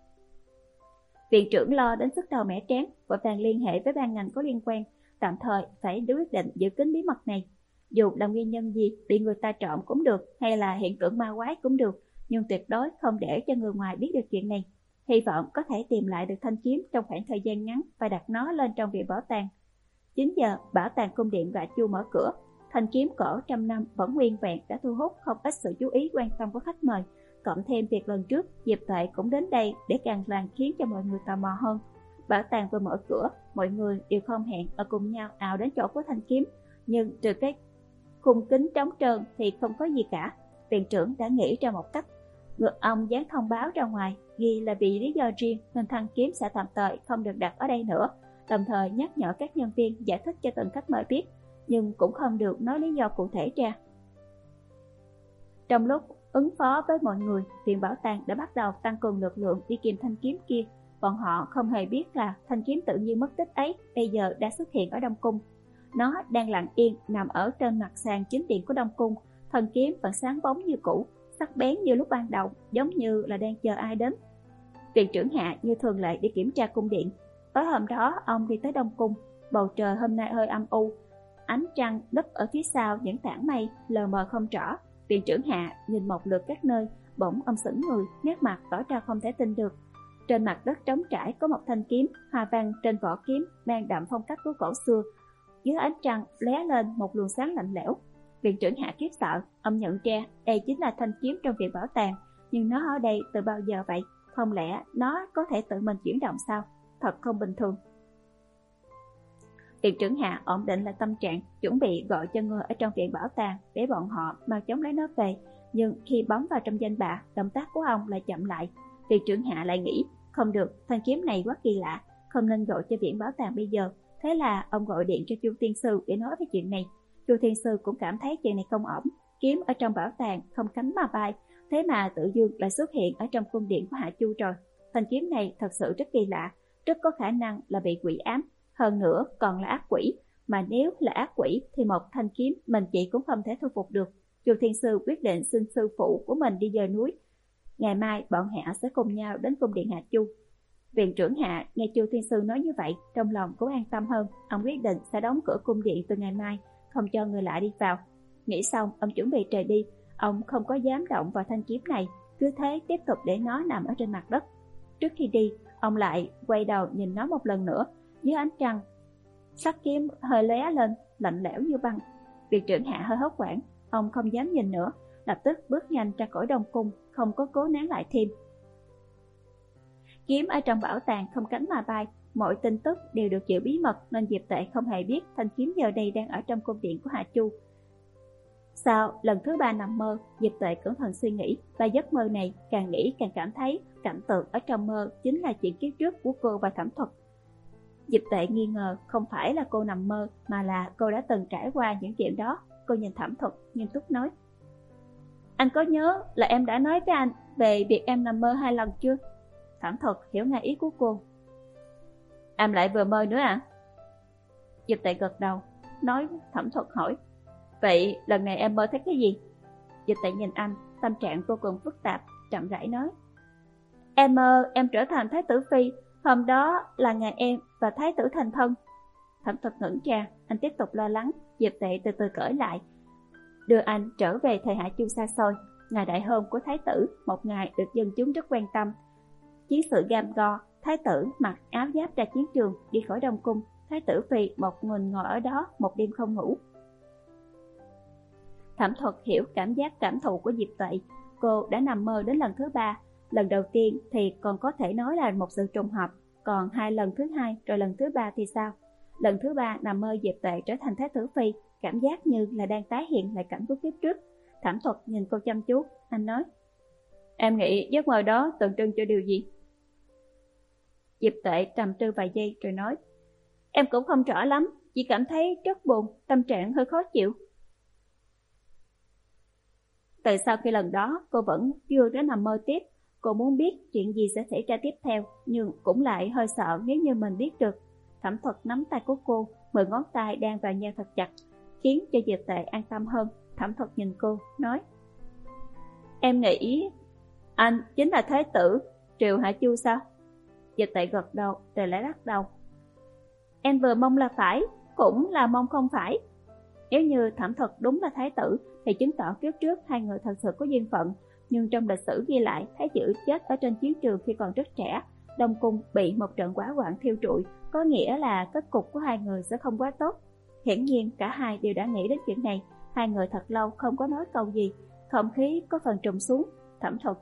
Viện trưởng lo đến sức đầu mẻ trán, vội vàng liên hệ với ban ngành có liên quan, tạm thời phải quyết định giữ kín bí mật này. Dù là nguyên nhân gì, bị người ta trộm cũng được, hay là hiện tượng ma quái cũng được, nhưng tuyệt đối không để cho người ngoài biết được chuyện này. hy vọng có thể tìm lại được thanh kiếm trong khoảng thời gian ngắn và đặt nó lên trong viện bảo tàng. chín giờ, bảo tàng cung điện Hạ Chu mở cửa. Thanh kiếm cổ trăm năm vẫn nguyên vẹn đã thu hút không ít sự chú ý quan tâm của khách mời. Cộng thêm việc lần trước Diệp Tuệ cũng đến đây để càng làm khiến cho mọi người tò mò hơn. Bảo tàng vừa mở cửa, mọi người đều không hẹn ở cùng nhau ào đến chỗ của thanh kiếm, nhưng trừ cái khung kính trống trơn thì không có gì cả. Viện trưởng đã nghĩ ra một cách. Ngược ông dán thông báo ra ngoài, ghi là vì lý do riêng nên thanh kiếm sẽ tạm thời không được đặt ở đây nữa, đồng thời nhắc nhở các nhân viên giải thích cho từng khách mời biết, nhưng cũng không được nói lý do cụ thể ra. Trong lúc ứng phó với mọi người, viện bảo tàng đã bắt đầu tăng cường lực lượng đi tìm thanh kiếm kia. Bọn họ không hề biết là thanh kiếm tự nhiên mất tích ấy bây giờ đã xuất hiện ở Đông Cung. Nó đang lặng yên nằm ở trên mặt sàn chính điện của Đông Cung. Thân kiếm vẫn sáng bóng như cũ, sắc bén như lúc ban đầu, giống như là đang chờ ai đến. Viện trưởng Hạ như thường lệ đi kiểm tra cung điện. Tối hôm đó ông đi tới Đông Cung. Bầu trời hôm nay hơi âm u, ánh trăng núp ở phía sau những tảng mây lờ mờ không rõ. Viện trưởng Hạ nhìn một lượt các nơi, bỗng ông sững người, nét mặt tỏ ra không thể tin được. Trên mặt đất trống trải có một thanh kiếm, hoa văn trên vỏ kiếm mang đậm phong cách của cổ xưa. Dưới ánh trăng lóe lên một luồng sáng lạnh lẽo. Viện trưởng Hạ khiếp sợ, ông nhận ra đây chính là thanh kiếm trong viện bảo tàng, nhưng nó ở đây từ bao giờ vậy? Không lẽ nó có thể tự mình chuyển động sao? Thật không bình thường. Viện trưởng Hạ ổn định lại tâm trạng, chuẩn bị gọi cho người ở trong viện bảo tàng để bọn họ mau chóng lấy nó về. Nhưng khi bấm vào trong danh bạ, động tác của ông lại chậm lại. Viện trưởng Hạ lại nghĩ, không được, thanh kiếm này quá kỳ lạ, không nên gọi cho viện bảo tàng bây giờ. Thế là ông gọi điện cho Chu Thiên Sư để nói về chuyện này. Chu Thiên Sư cũng cảm thấy chuyện này không ổn. Kiếm ở trong bảo tàng không cánh mà bay, thế mà tự dưng lại xuất hiện ở trong cung điện của Hạ Chu rồi. Thanh kiếm này thật sự rất kỳ lạ, rất có khả năng là bị quỷ ám. Hơn nữa còn là ác quỷ, mà nếu là ác quỷ thì một thanh kiếm mình chị cũng không thể thu phục được. Chu Thiên Sư quyết định xin sư phụ của mình đi dời núi. Ngày mai bọn Hạ sẽ cùng nhau đến cung điện Hạ Chu. Viện trưởng Hạ nghe Chu Thiên Sư nói như vậy, trong lòng cũng an tâm hơn. Ông quyết định sẽ đóng cửa cung điện từ ngày mai, không cho người lạ đi vào. Nghĩ xong, ông chuẩn bị rời đi. Ông không có dám động vào thanh kiếm này, cứ thế tiếp tục để nó nằm ở trên mặt đất. Trước khi đi, ông lại quay đầu nhìn nó một lần nữa. Dưới ánh trăng, sắc kiếm hơi lóe lên, lạnh lẽo như băng. Viện trưởng Hạ hơi hốt hoảng, ông không dám nhìn nữa, lập tức bước nhanh ra khỏi Đông Cung, không có cố nén lại thêm. Kiếm ở trong bảo tàng không cánh mà bay, mọi tin tức đều được giữ bí mật nên Diệp Tệ không hề biết thanh kiếm giờ đây đang ở trong cung điện của Hạ Chu. Sau lần thứ ba nằm mơ, Diệp Tệ cẩn thận suy nghĩ, và giấc mơ này càng nghĩ càng cảm thấy cảnh tượng ở trong mơ chính là chuyện kiếp trước của cô và Thẩm Thuật. Diệp Tệ nghi ngờ không phải là cô nằm mơ, mà là cô đã từng trải qua những chuyện đó. Cô nhìn Thẩm Thuật nghiêm túc nói: "Anh có nhớ là em đã nói với anh về việc em nằm mơ hai lần chưa?" Thẩm Thuật hiểu ngay ý của cô. "Em lại vừa mơ nữa à?" Diệp Tệ gật đầu, nói. Thẩm Thuật hỏi: "Vậy lần này em mơ thấy cái gì?" Diệp Tệ nhìn anh, tâm trạng vô cùng phức tạp, chậm rãi nói: "Em mơ em trở thành Thái tử Phi, hôm đó là ngày em và Thái tử thành thân." Thẩm Thuật ngẩn ra, anh tiếp tục lo lắng. Diệp Tệ từ từ cởi lại, đưa anh trở về thời Hạ Chu xa xôi. Ngày đại hôn của Thái tử, một ngày được dân chúng rất quan tâm. Chiến sự gam go, Thái tử mặc áo giáp ra chiến trường, đi khỏi Đông Cung. Thái tử Phi một mình ngồi ở đó một đêm không ngủ. Thẩm Thuật hiểu cảm giác cảm thụ của Diệp Tệ. Cô đã nằm mơ đến lần thứ ba. Lần đầu tiên thì còn có thể nói là một sự trùng hợp, còn hai lần thứ hai rồi lần thứ ba thì sao? Lần thứ ba nằm mơ Diệp Tệ trở thành Thái tử Phi, cảm giác như là đang tái hiện lại cảnh của kiếp trước. Thẩm Thuật nhìn cô chăm chú, anh nói: "Em nghĩ giấc mơ đó tượng trưng cho điều gì?" Diệp Tệ trầm tư vài giây rồi nói: "Em cũng không rõ lắm, chỉ cảm thấy rất buồn, tâm trạng hơi khó chịu." Từ sau khi lần đó cô vẫn chưa có nằm mơ tiếp. Cô muốn biết chuyện gì sẽ xảy ra tiếp theo, nhưng cũng lại hơi sợ nếu như mình biết được. Thẩm Thuật nắm tay của cô, mười ngón tay đang vào nhau thật chặt, khiến cho Diệp Tệ an tâm hơn. Thẩm Thuật nhìn cô, nói: "Em nghĩ anh chính là Thái tử Triều Hạ Chu sao?" Diệp Tệ gật đầu rồi lại lắc đầu. "Em vừa mong là phải, cũng là mong không phải." Nếu như Thẩm Thuật đúng là Thái tử thì chứng tỏ kiếp trước hai người thật sự có duyên phận. nhưng trong lịch sử ghi lại Thái tử chết ở trên chiến trường khi còn rất trẻ. Đông cung bị một trận hỏa hoạn thiêu trụi, có nghĩa là kết cục của hai người sẽ không quá tốt. Hiển nhiên cả hai đều đã nghĩ đến chuyện này. Hai người thật lâu không có nói câu gì, không khí có phần trùng xuống. Thẩm Thuật: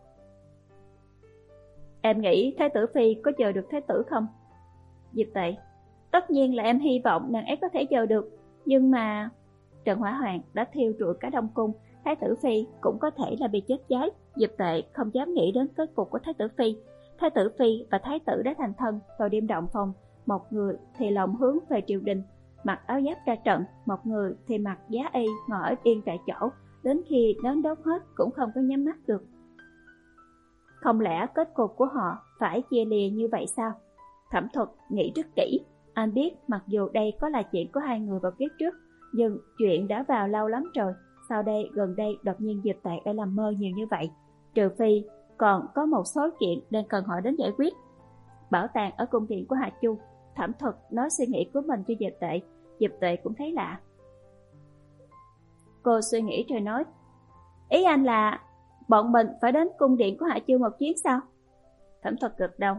Em nghĩ Thái tử phi có chờ được Thái tử không? Diệp Tệ: Tất nhiên là em hy vọng nàng ấy có thể chờ được, nhưng mà trận hỏa hoạn đã thiêu trụi cả Đông cung, Thái tử phi cũng có thể là bị chết cháy. Diệp Tệ không dám nghĩ đến kết cục của Thái tử phi. Thái tử phi và Thái tử đã thành thân vào đêm động phòng, một người thì lòng hướng về triều đình, mặc áo giáp ra trận, một người thì mặc giá y ngồi ở yên tại chỗ, đến khi nến đốt hết cũng không có nhắm mắt được. Không lẽ kết cục của họ phải chia lìa như vậy sao? Thẩm Thuật nghĩ rất kỹ. Anh biết mặc dù đây có là chuyện của hai người vào kiếp trước, nhưng chuyện đã vào lâu lắm rồi. Sau đây gần đây đột nhiên Diệp Tệ đã làm mơ nhiều như vậy, trừ phi còn có một số chuyện nên cần họ đến giải quyết. Bảo tàng ở cung điện của Hạ Chu. Thẩm Thuật nói suy nghĩ của mình cho Diệp Tệ. Diệp Tệ cũng thấy lạ. Cô suy nghĩ rồi nói: Ý anh là bọn mình phải đến cung điện của Hạ Chu một chuyến sao? Thẩm Thuật gật đầu.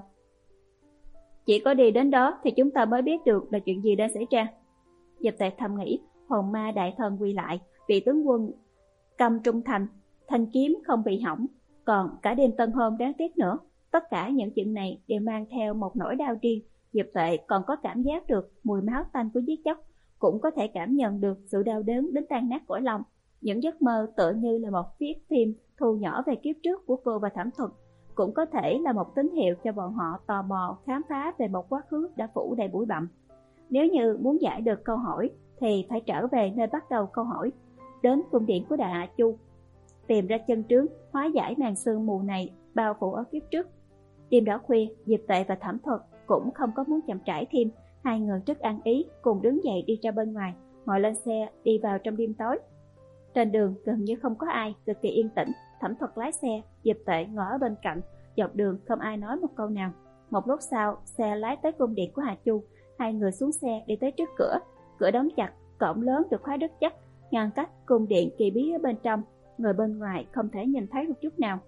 Chỉ có đi đến đó thì chúng ta mới biết được là chuyện gì đang xảy ra. Diệp Tệ thầm nghĩ, hồn ma đại thần quy lại, vị tướng quân căm trung thành, thanh kiếm không bị hỏng, còn cả đêm tân hôn đáng tiếc nữa. Tất cả những chuyện này đều mang theo một nỗi đau riêng. Diệp Tệ còn có cảm giác được mùi máu tanh của giết chóc, cũng có thể cảm nhận được sự đau đớn đến tan nát cõi lòng. Những giấc mơ tựa như là một chiếc phim thu nhỏ về kiếp trước của cô và Thẩm Thuật, cũng có thể là một tín hiệu cho bọn họ tò mò khám phá về một quá khứ đã phủ đầy bụi bặm. Nếu như muốn giải được câu hỏi thì phải trở về nơi bắt đầu câu hỏi, đến cung điện của Đại Hạ Chu, tìm ra chân trướng, hóa giải màn sương mù này bao phủ ở kiếp trước. Đêm đó khuya, Diệp Tệ và Thẩm Thuật cũng không có muốn chậm trễ thêm. Hai người rất ăn ý, cùng đứng dậy đi ra bên ngoài, ngồi lên xe đi vào trong đêm tối. Trên đường gần như không có ai, cực kỳ yên tĩnh. Thẩm Thuật lái xe, Diệp Tệ ngồi ở bên cạnh. Dọc đường không ai nói một câu nào. Một lúc sau, xe lái tới cung điện của Hạ Chu. Hai người xuống xe đi tới trước cửa. Cửa đóng chặt, cổng lớn được khóa rất chắc, ngăn cách cung điện kỳ bí ở bên trong. Người bên ngoài không thể nhìn thấy một chút nào.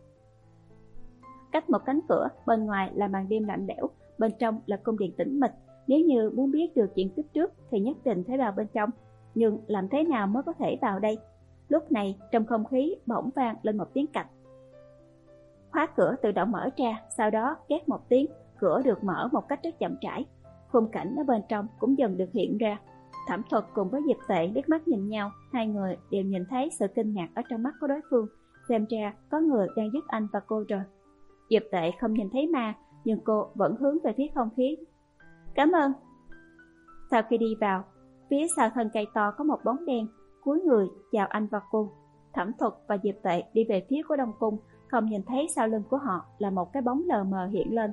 Cách một cánh cửa, bên ngoài là màn đêm lạnh lẽo, bên trong là cung điện tĩnh mịch. Nếu như muốn biết được chuyện kiếp trước thì nhất định phải vào bên trong. Nhưng làm thế nào mới có thể vào đây? Lúc này trong không khí bỗng vang lên một tiếng cạch. Khóa cửa tự động mở ra, sau đó két một tiếng, cửa được mở một cách rất chậm rãi. Khung cảnh ở bên trong cũng dần được hiện ra. Thẩm Thuật cùng với Diệp Tệ liếc mắt nhìn nhau, hai người đều nhìn thấy sự kinh ngạc ở trong mắt của đối phương. Xem ra có người đang giúp anh và cô rồi. Diệp Tệ không nhìn thấy ma, nhưng cô vẫn hướng về phía không khí. Cảm ơn. Sau khi đi vào, phía sau thân cây to có một bóng đen, cúi người chào anh và cô. Thẩm Thuật và Diệp Tệ đi về phía của Đông Cung, không nhìn thấy sau lưng của họ là một cái bóng lờ mờ hiện lên.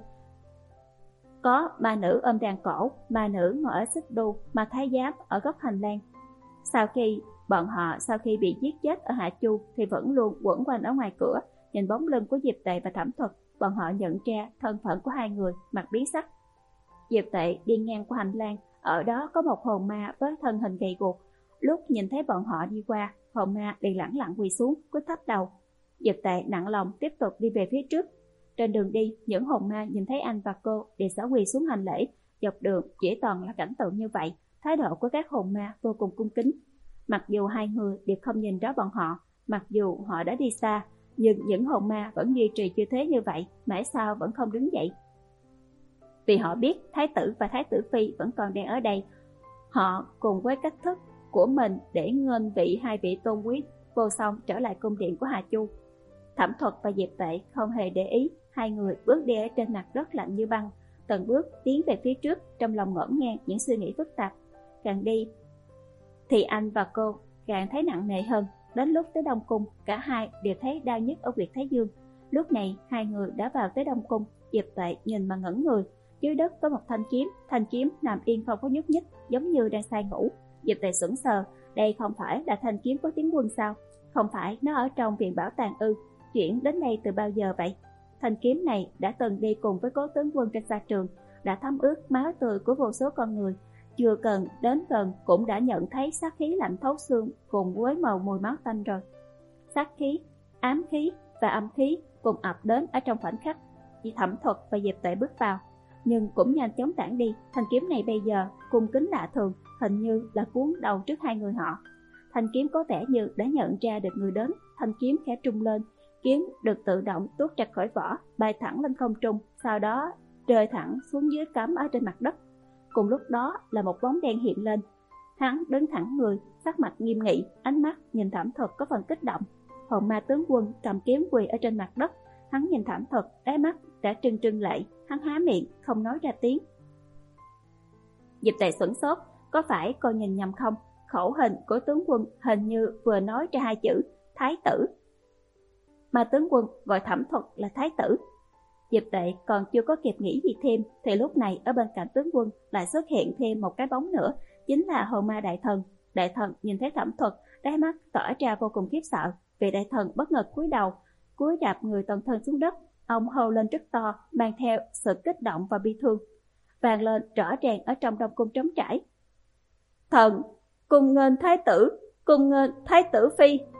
Có ma nữ ôm đàn cổ, ma nữ ngồi ở xích đu, ma thái giám ở góc hành lang. Sau khi bọn họ sau khi bị giết chết ở Hạ Chu thì vẫn luôn quẩn quanh ở ngoài cửa. Nhìn bóng lưng của Diệp Tệ và Thẩm Thuật, bọn họ nhận ra thân phận của hai người, mặt biến sắc. Diệp Tệ đi ngang qua hành lang, ở đó có một hồn ma với thân hình gầy guộc. Lúc nhìn thấy bọn họ đi qua, hồn ma liền lẳng lặng quỳ xuống, cúi thấp đầu. Diệp Tệ nặng lòng tiếp tục đi về phía trước. Trên đường đi, những hồn ma nhìn thấy anh và cô đều sẽ quỳ xuống hành lễ. Dọc đường chỉ toàn là cảnh tượng như vậy. Thái độ của các hồn ma vô cùng cung kính. Mặc dù hai người đều không nhìn rõ bọn họ, mặc dù họ đã đi xa, nhưng những hồn ma vẫn duy trì tư thế như vậy, mãi sau vẫn không đứng dậy. Vì họ biết thái tử và thái tử phi vẫn còn đang ở đây. Họ cùng với cách thức của mình để nghênh vị hai vị tôn quý vô song trở lại cung điện của Hạ Chu. Thẩm Thuật và Diệp Tệ không hề để ý, hai người bước đi ở trên mặt đất lạnh như băng, từng bước tiến về phía trước, trong lòng ngổn ngang những suy nghĩ phức tạp. Càng đi thì anh và cô càng thấy nặng nề hơn. Đến lúc tới Đông Cung, cả hai đều thấy đau nhức ở huyệt thái dương. Lúc này hai người đã vào tới Đông Cung. Diệp Tệ nhìn mà ngẩn người. Dưới đất có một thanh kiếm, thanh kiếm nằm yên không có nhúc nhích, giống như đang say ngủ. Diệp Tệ sững sờ, đây không phải là thanh kiếm của Tiến Quân sao? Không phải nó ở trong viện bảo tàng ư? Chuyển đến đây từ bao giờ vậy? Thanh kiếm này đã từng đi cùng với Cố tướng quân trên xa trường, đã thấm ướt máu tươi của vô số con người. Chưa cần đến gần cũng đã nhận thấy sát khí lạnh thấu xương cùng với màu mùi máu tanh rồi. Sát khí, ám khí, và âm khí cùng ập đến ở trong khoảnh khắc chỉ Thẩm Thuật và Diệp Tuệ bước vào, nhưng cũng nhanh chóng tản đi. Thanh kiếm này bây giờ cung kính lạ thường, hình như là cuốn đầu trước hai người họ. Thanh kiếm có vẻ như đã nhận ra được người đến, thanh kiếm khẽ trung lên, kiếm được tự động tuốt ra khỏi vỏ, bay thẳng lên không trung, sau đó rơi thẳng xuống dưới cắm ở trên mặt đất. Cùng lúc đó là một bóng đen hiện lên. Hắn đứng thẳng người, sắc mặt nghiêm nghị, ánh mắt nhìn Thẩm Thuật có phần kích động. Hồn ma tướng quân cầm kiếm quỳ ở trên mặt đất, hắn nhìn Thẩm Thuật, đáy mắt đã trừng trừng lệ, hắn há miệng không nói ra tiếng. Diệp Tề sửng sốt, có phải cô nhìn nhầm không? Khẩu hình của tướng quân hình như vừa nói ra hai chữ thái tử, mà tướng quân gọi Thẩm Thuật là thái tử. Diệp Tệ còn chưa có kịp nghĩ gì thêm thì lúc này ở bên cạnh tướng quân lại xuất hiện thêm một cái bóng nữa, chính là hồn ma đại thần. Đại thần nhìn thấy Thẩm Thuật, đáy mắt tỏ ra vô cùng khiếp sợ. Vị đại thần bất ngờ cúi đầu, cúi đạp người toàn thân xuống đất. Ông hô lên rất to, mang theo sự kích động và bi thương, vang lên rõ ràng ở trong đông cung trống trải: Thần, cùng nghênh thái tử, cùng nghênh thái tử phi.